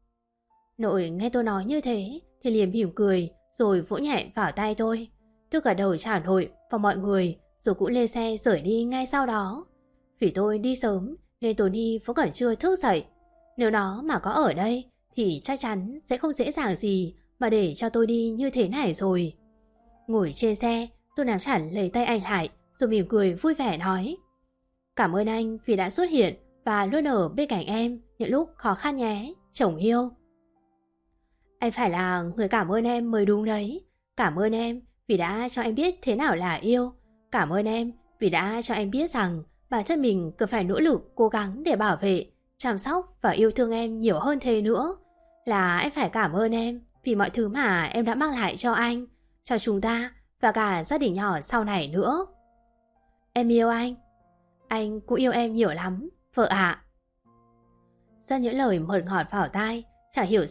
Nội nghe tôi nói như thế thì liền mỉm cười rồi vỗ nhẹ vào tay tôi. Tôi gật đầu chào nội và mọi người rồi cũng lên xe rời đi ngay sau đó. Vì tôi đi sớm nên Tố Nhi vẫn còn chưa thức dậy. Nếu nó mà có ở đây thì chắc chắn sẽ không dễ dàng gì mà để cho tôi đi như thế này rồi. Ngồi trên xe, tôi nắm chặt lấy tay anh lại rồi mỉm cười vui vẻ nói: Cảm ơn anh vì đã xuất hiện và luôn ở bên cạnh em những lúc khó khăn nhé, chồng yêu. Anh phải là người cảm ơn em mới đúng đấy. Cảm ơn em vì đã cho em biết thế nào là yêu. Cảm ơn em vì đã cho em biết rằng bản thân mình cần phải nỗ lực cố gắng để bảo vệ, chăm sóc và yêu thương em nhiều hơn thế nữa. Là anh phải cảm ơn em vì mọi thứ mà em đã mang lại cho anh, cho chúng ta và cả gia đình nhỏ sau này nữa. Em yêu anh. Anh cũng yêu em nhiều lắm, vợ ạ. Ra những lời mượt ngọt vào tai, chẳng hiểu sao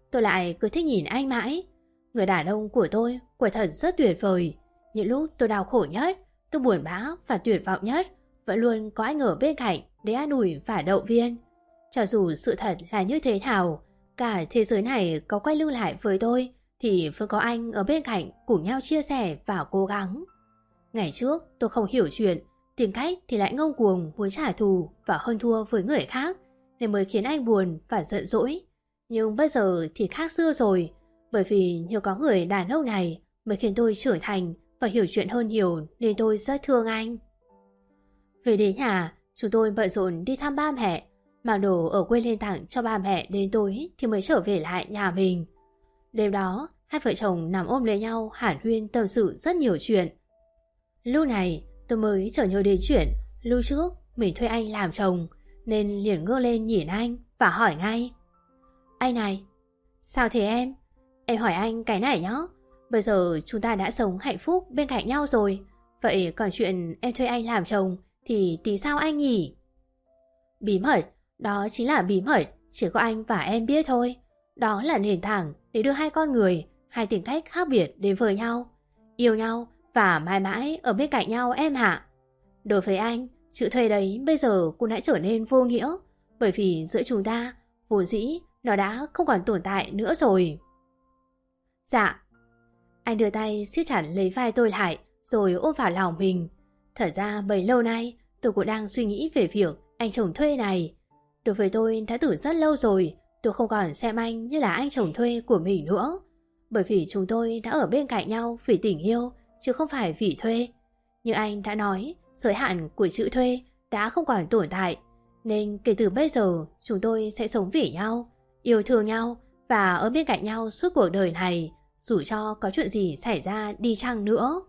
tôi lại cứ thích nhìn anh mãi. Người đàn ông của tôi quả thật rất tuyệt vời. Những lúc tôi đau khổ nhất, tôi buồn bã và tuyệt vọng nhất, vẫn luôn có anh ở bên cạnh để an ủi và động viên. Cho dù sự thật là như thế nào, cả thế giới này có quay lưng lại với tôi, thì vẫn có anh ở bên cạnh cùng nhau chia sẻ và cố gắng. Ngày trước tôi không hiểu chuyện, tìm cách thì lại ngông cuồng muốn trả thù và hơn thua với người khác, nên mới khiến anh buồn và giận dỗi. Nhưng bây giờ thì khác xưa rồi, bởi vì nhờ có người đàn ông này mới khiến tôi trưởng thành và hiểu chuyện hơn nhiều, nên tôi rất thương anh. Về đến nhà, chúng tôi bận rộn đi thăm ba mẹ, mang đồ ở quê lên tặng cho ba mẹ, đến tối thì mới trở về lại nhà mình. Đêm đó, hai vợ chồng nằm ôm lấy nhau hàn huyên tâm sự rất nhiều chuyện. Lúc này tôi mới chợt nhớ đến chuyện lúc trước mình thuê anh làm chồng, nên liền ngước lên nhìn anh và hỏi ngay: Anh này, sao thế em? Em hỏi anh cái này nhá. Bây giờ chúng ta đã sống hạnh phúc bên cạnh nhau rồi, vậy còn chuyện em thuê anh làm chồng thì tí sao anh nhỉ? Bí mật, đó chính là bí mật chỉ có anh và em biết thôi. Đó là nền tảng để đưa hai con người, hai tính cách khác biệt đến với nhau, yêu nhau và mãi mãi ở bên cạnh nhau em ạ. Đối với anh, chữ thuê đấy bây giờ cũng đã trở nên vô nghĩa, bởi vì giữa chúng ta vốn dĩ nó đã không còn tồn tại nữa rồi. Dạ. Anh đưa tay siết chặt lấy vai tôi lại rồi ôm vào lòng mình. Thật ra bấy lâu nay tôi cũng đang suy nghĩ về việc anh chồng thuê này. Đối với tôi đã từ rất lâu rồi, tôi không còn xem anh như là anh chồng thuê của mình nữa, bởi vì chúng tôi đã ở bên cạnh nhau vì tình yêu chứ không phải vì thuê. Như anh đã nói, giới hạn của chữ thuê đã không còn tồn tại, nên kể từ bây giờ chúng tôi sẽ sống vì nhau, yêu thương nhau và ở bên cạnh nhau suốt cuộc đời này, dù cho có chuyện gì xảy ra đi chăng nữa.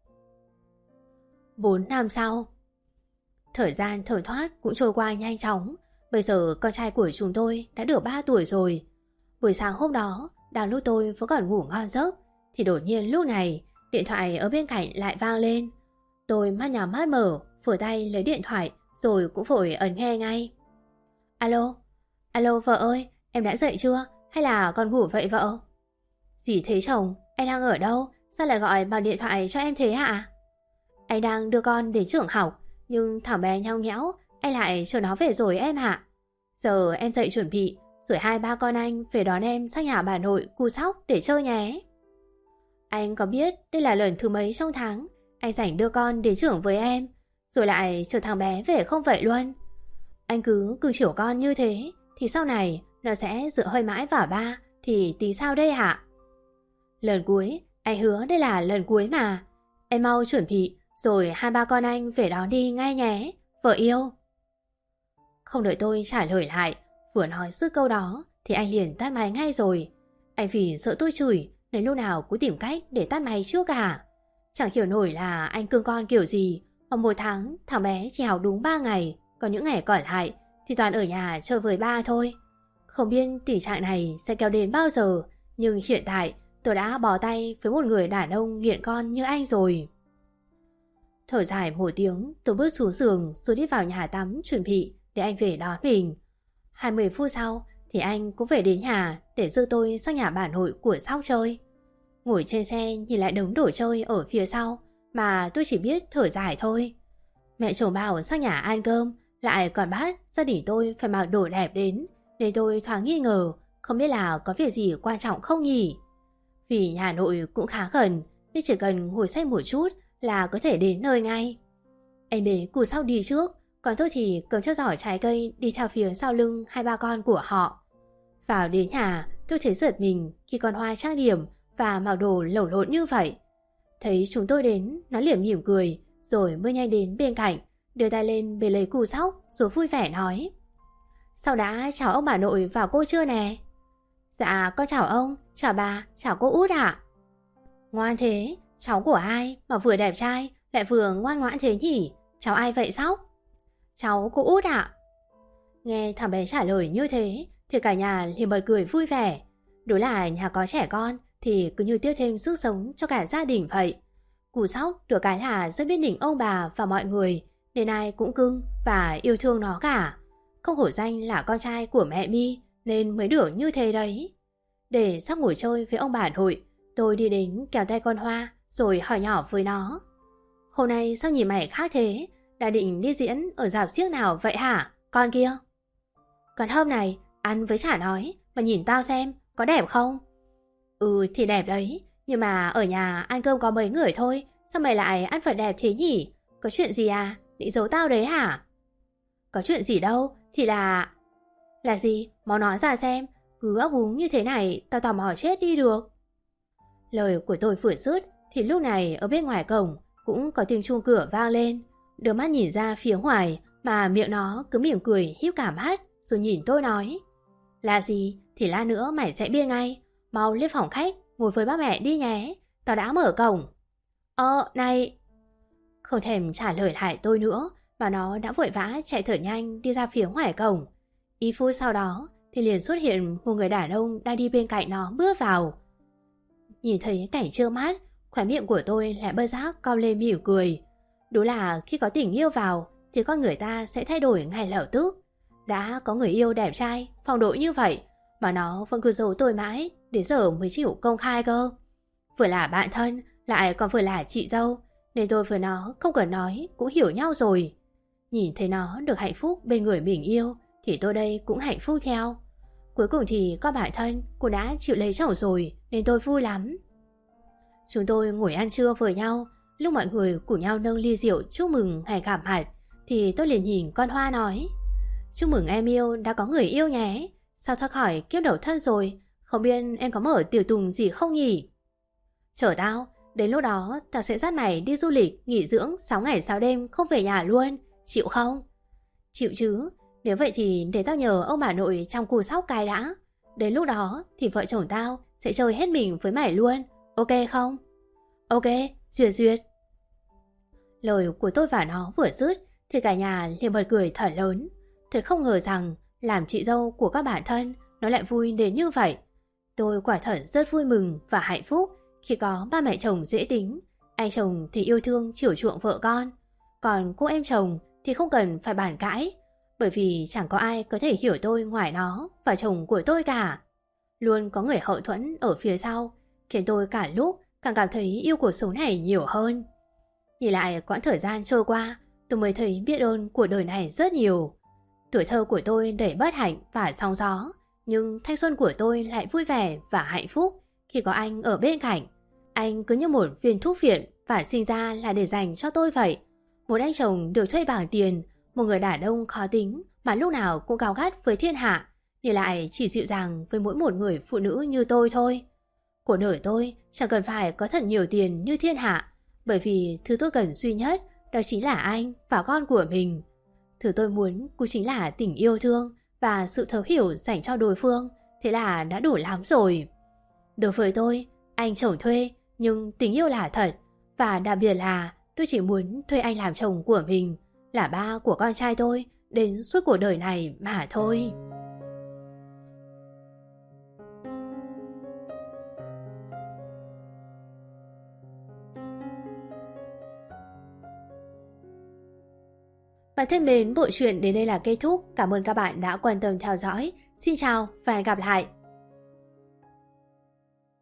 Bốn năm sau, thời gian thở thoát cũng trôi qua nhanh chóng. Bây giờ con trai của chúng tôi đã được ba tuổi rồi. Buổi sáng hôm đó, đang lúc tôi vẫn còn ngủ ngon giấc, thì đột nhiên lúc này điện thoại ở bên cạnh lại vang lên. Tôi mắt nhắm mắt mở, vừa tay lấy điện thoại rồi cũng vội ấn nghe ngay. Alo, alo vợ ơi, em đã dậy chưa? Hay là còn ngủ vậy vợ? Gì thế chồng, anh đang ở đâu? Sao lại gọi bằng điện thoại cho em thế hả? Anh đang đưa con đến trường học, nhưng thằng bé nhao nhẽo, anh lại chờ nó về rồi em ạ. Giờ em dậy chuẩn bị, rồi hai ba con anh về đón em sang nhà bà nội Cu Sóc để chơi nhé. Anh có biết đây là lần thứ mấy trong tháng anh rảnh đưa con đến trường với em, rồi lại chờ thằng bé về không vậy luôn? Anh cứ cưng chiều con như thế thì sau này nó sẽ dựa hơi mãi vào ba, thì tí sao đây hả? Lần cuối, anh hứa đây là lần cuối mà. Em mau chuẩn bị, rồi hai ba con anh về đón đi ngay nhé, vợ yêu. Không đợi tôi trả lời lại, vừa nói dứt câu đó thì anh liền tắt máy ngay rồi. Anh vì sợ tôi chửi nên lúc nào cũng tìm cách để tắt máy trước cả. Chẳng hiểu nổi là anh cưng con kiểu gì mà một tháng thằng bé chỉ học đúng ba ngày, còn những ngày còn lại thì toàn ở nhà chơi với ba thôi. Không biết tình trạng này sẽ kéo đến bao giờ, nhưng hiện tại tôi đã bỏ tay với một người đàn ông nghiện con như anh rồi. Thở dài một tiếng, tôi bước xuống giường rồi đi vào nhà tắm chuẩn bị để anh về đón mình. hai mươi phút sau thì anh cũng về đến nhà để đưa tôi sang nhà bà nội của Sóc chơi. Ngồi trên xe nhìn lại đống đồ chơi ở phía sau mà tôi chỉ biết thở dài thôi. Mẹ chồng bảo sang nhà ăn cơm, lại còn bắt gia đình tôi phải mặc đồ đẹp đến, nên tôi thoáng nghi ngờ không biết là có việc gì quan trọng không nhỉ. Vì nhà nội cũng khá gần nên chỉ cần ngồi xe một chút là có thể đến nơi ngay. Anh bế Cu Sóc đi trước, còn tôi thì cầm theo giỏ trái cây đi theo phía sau lưng hai ba con của họ. Vào đến nhà, tôi thấy giật mình khi con Hoa trang điểm và mặc đồ lồng lộn như vậy. Thấy chúng tôi đến, nó liền mỉm cười rồi bước nhanh đến bên cạnh, đưa tay lên bế lấy Cu Sóc rồi vui vẻ nói: Sao đã chào ông bà nội và cô chưa nè? Dạ con chào ông, chào bà, chào cô Út ạ. Ngoan thế, cháu của ai mà vừa đẹp trai lại vừa ngoan ngoãn thế nhỉ? Cháu ai vậy Sóc? Cháu cô Út ạ. Nghe thằng bé trả lời như thế thì cả nhà liền bật cười vui vẻ. Đối là nhà có trẻ con thì cứ như tiếp thêm sức sống cho cả gia đình vậy. Cu Sóc được cái là rất biết nịnh ông bà và mọi người, nên ai cũng cưng và yêu thương nó cả. Không hổ danh là con trai của mẹ Mi nên mới được như thế đấy. Để sắp ngủ chơi với ông bà nội, tôi đi đến kéo tay con Hoa rồi hỏi nhỏ với nó: "Hôm nay sao nhìn mày khác thế? Đã định đi diễn ở rạp xiếc nào vậy hả, con kia?" "Còn hôm này, ăn với chả nói, mà nhìn tao xem, có đẹp không?" "Ừ thì đẹp đấy, nhưng mà ở nhà ăn cơm có mấy người thôi, sao mày lại ăn phải đẹp thế nhỉ? Có chuyện gì à? Định giấu tao đấy hả?" "Có chuyện gì đâu, thì là..." "Là gì? Mau nói ra xem, cứ ấp úng như thế này, tao tò mò chết đi được." Lời của tôi vừa dứt thì lúc này ở bên ngoài cổng cũng có tiếng chuông cửa vang lên. Đưa mắt nhìn ra phía ngoài mà miệng nó cứ mỉm cười híp cả mắt rồi nhìn tôi nói: "Là gì thì lát nữa mày sẽ biết ngay. Mau lên phòng khách ngồi với ba mẹ đi nhé, tao đã mở cổng." "Ờ này..." Không thèm trả lời lại tôi nữa mà nó đã vội vã chạy thật nhanh đi ra phía ngoài cổng. Ít phút sau đó thì liền xuất hiện một người đàn ông đang đi bên cạnh nó bước vào. Nhìn thấy cảnh trơ mắt, khóe miệng của tôi lại bất giác cong lên mỉm cười. Đúng là khi có tình yêu vào thì con người ta sẽ thay đổi ngay lập tức. Đã có người yêu đẹp trai, phong độ như vậy mà nó vẫn cứ giấu tôi mãi, đến giờ mới chịu công khai cơ. Vừa là bạn thân, lại còn vừa là chị dâu, nên tôi với nó không cần nói cũng hiểu nhau rồi. Nhìn thấy nó được hạnh phúc bên người mình yêu thì tôi đây cũng hạnh phúc theo. Cuối cùng thì có bạn thân cũng đã chịu lấy chồng rồi, nên tôi vui lắm. Chúng tôi ngồi ăn trưa với nhau. Lúc mọi người cùng nhau nâng ly rượu chúc mừng ngày gặp mặt thì tôi liền nhìn con Hoa nói: "Chúc mừng em yêu đã có người yêu nhé. Sao thoát khỏi kiếp đầu thân rồi, không biết em có mở tiểu tùng gì không nhỉ? Chờ tao, đến lúc đó tao sẽ dắt mày đi du lịch nghỉ dưỡng sáu ngày sáu đêm không về nhà luôn, chịu không?" "Chịu chứ, nếu vậy thì để tao nhờ ông bà nội trong khu sóc cái đã. Đến lúc đó thì vợ chồng tao sẽ chơi hết mình với mày luôn, ok không?" "Ok, duyệt duyệt." Lời của tôi và nó vừa dứt thì cả nhà liền bật cười thật lớn. Thật không ngờ rằng làm chị dâu của các bạn thân nó lại vui đến như vậy. Tôi quả thật rất vui mừng và hạnh phúc khi có ba mẹ chồng dễ tính. Anh chồng thì yêu thương chiều chuộng vợ con, còn cô em chồng thì không cần phải bàn cãi, bởi vì chẳng có ai có thể hiểu tôi ngoài nó và chồng của tôi cả. Luôn có người hậu thuẫn ở phía sau, khiến tôi cả lúc càng cảm thấy yêu cuộc sống này nhiều hơn. Nhìn lại quãng thời gian trôi qua, tôi mới thấy biết ơn của đời này rất nhiều. Tuổi thơ của tôi đầy bất hạnh và sóng gió, nhưng thanh xuân của tôi lại vui vẻ và hạnh phúc khi có anh ở bên cạnh. Anh cứ như một viên thuốc viện và sinh ra là để dành cho tôi vậy. Một anh chồng được thuê bằng tiền, một người đàn ông khó tính mà lúc nào cũng cao gắt với thiên hạ, nhưng lại chỉ dịu dàng với mỗi một người phụ nữ như tôi thôi. Của đời tôi chẳng cần phải có thật nhiều tiền như thiên hạ, bởi vì thứ tôi cần duy nhất đó chính là anh và con của mình. Thứ tôi muốn cũng chính là tình yêu thương và sự thấu hiểu dành cho đối phương, thế là đã đủ lắm rồi. Đối với tôi, anh chồng thuê nhưng tình yêu là thật, và đặc biệt là tôi chỉ muốn thuê anh làm chồng của mình, là ba của con trai tôi đến suốt cuộc đời này mà thôi. Và thân mến, bộ truyện đến đây là kết thúc. Cảm ơn các bạn đã quan tâm theo dõi. Xin chào và hẹn gặp lại.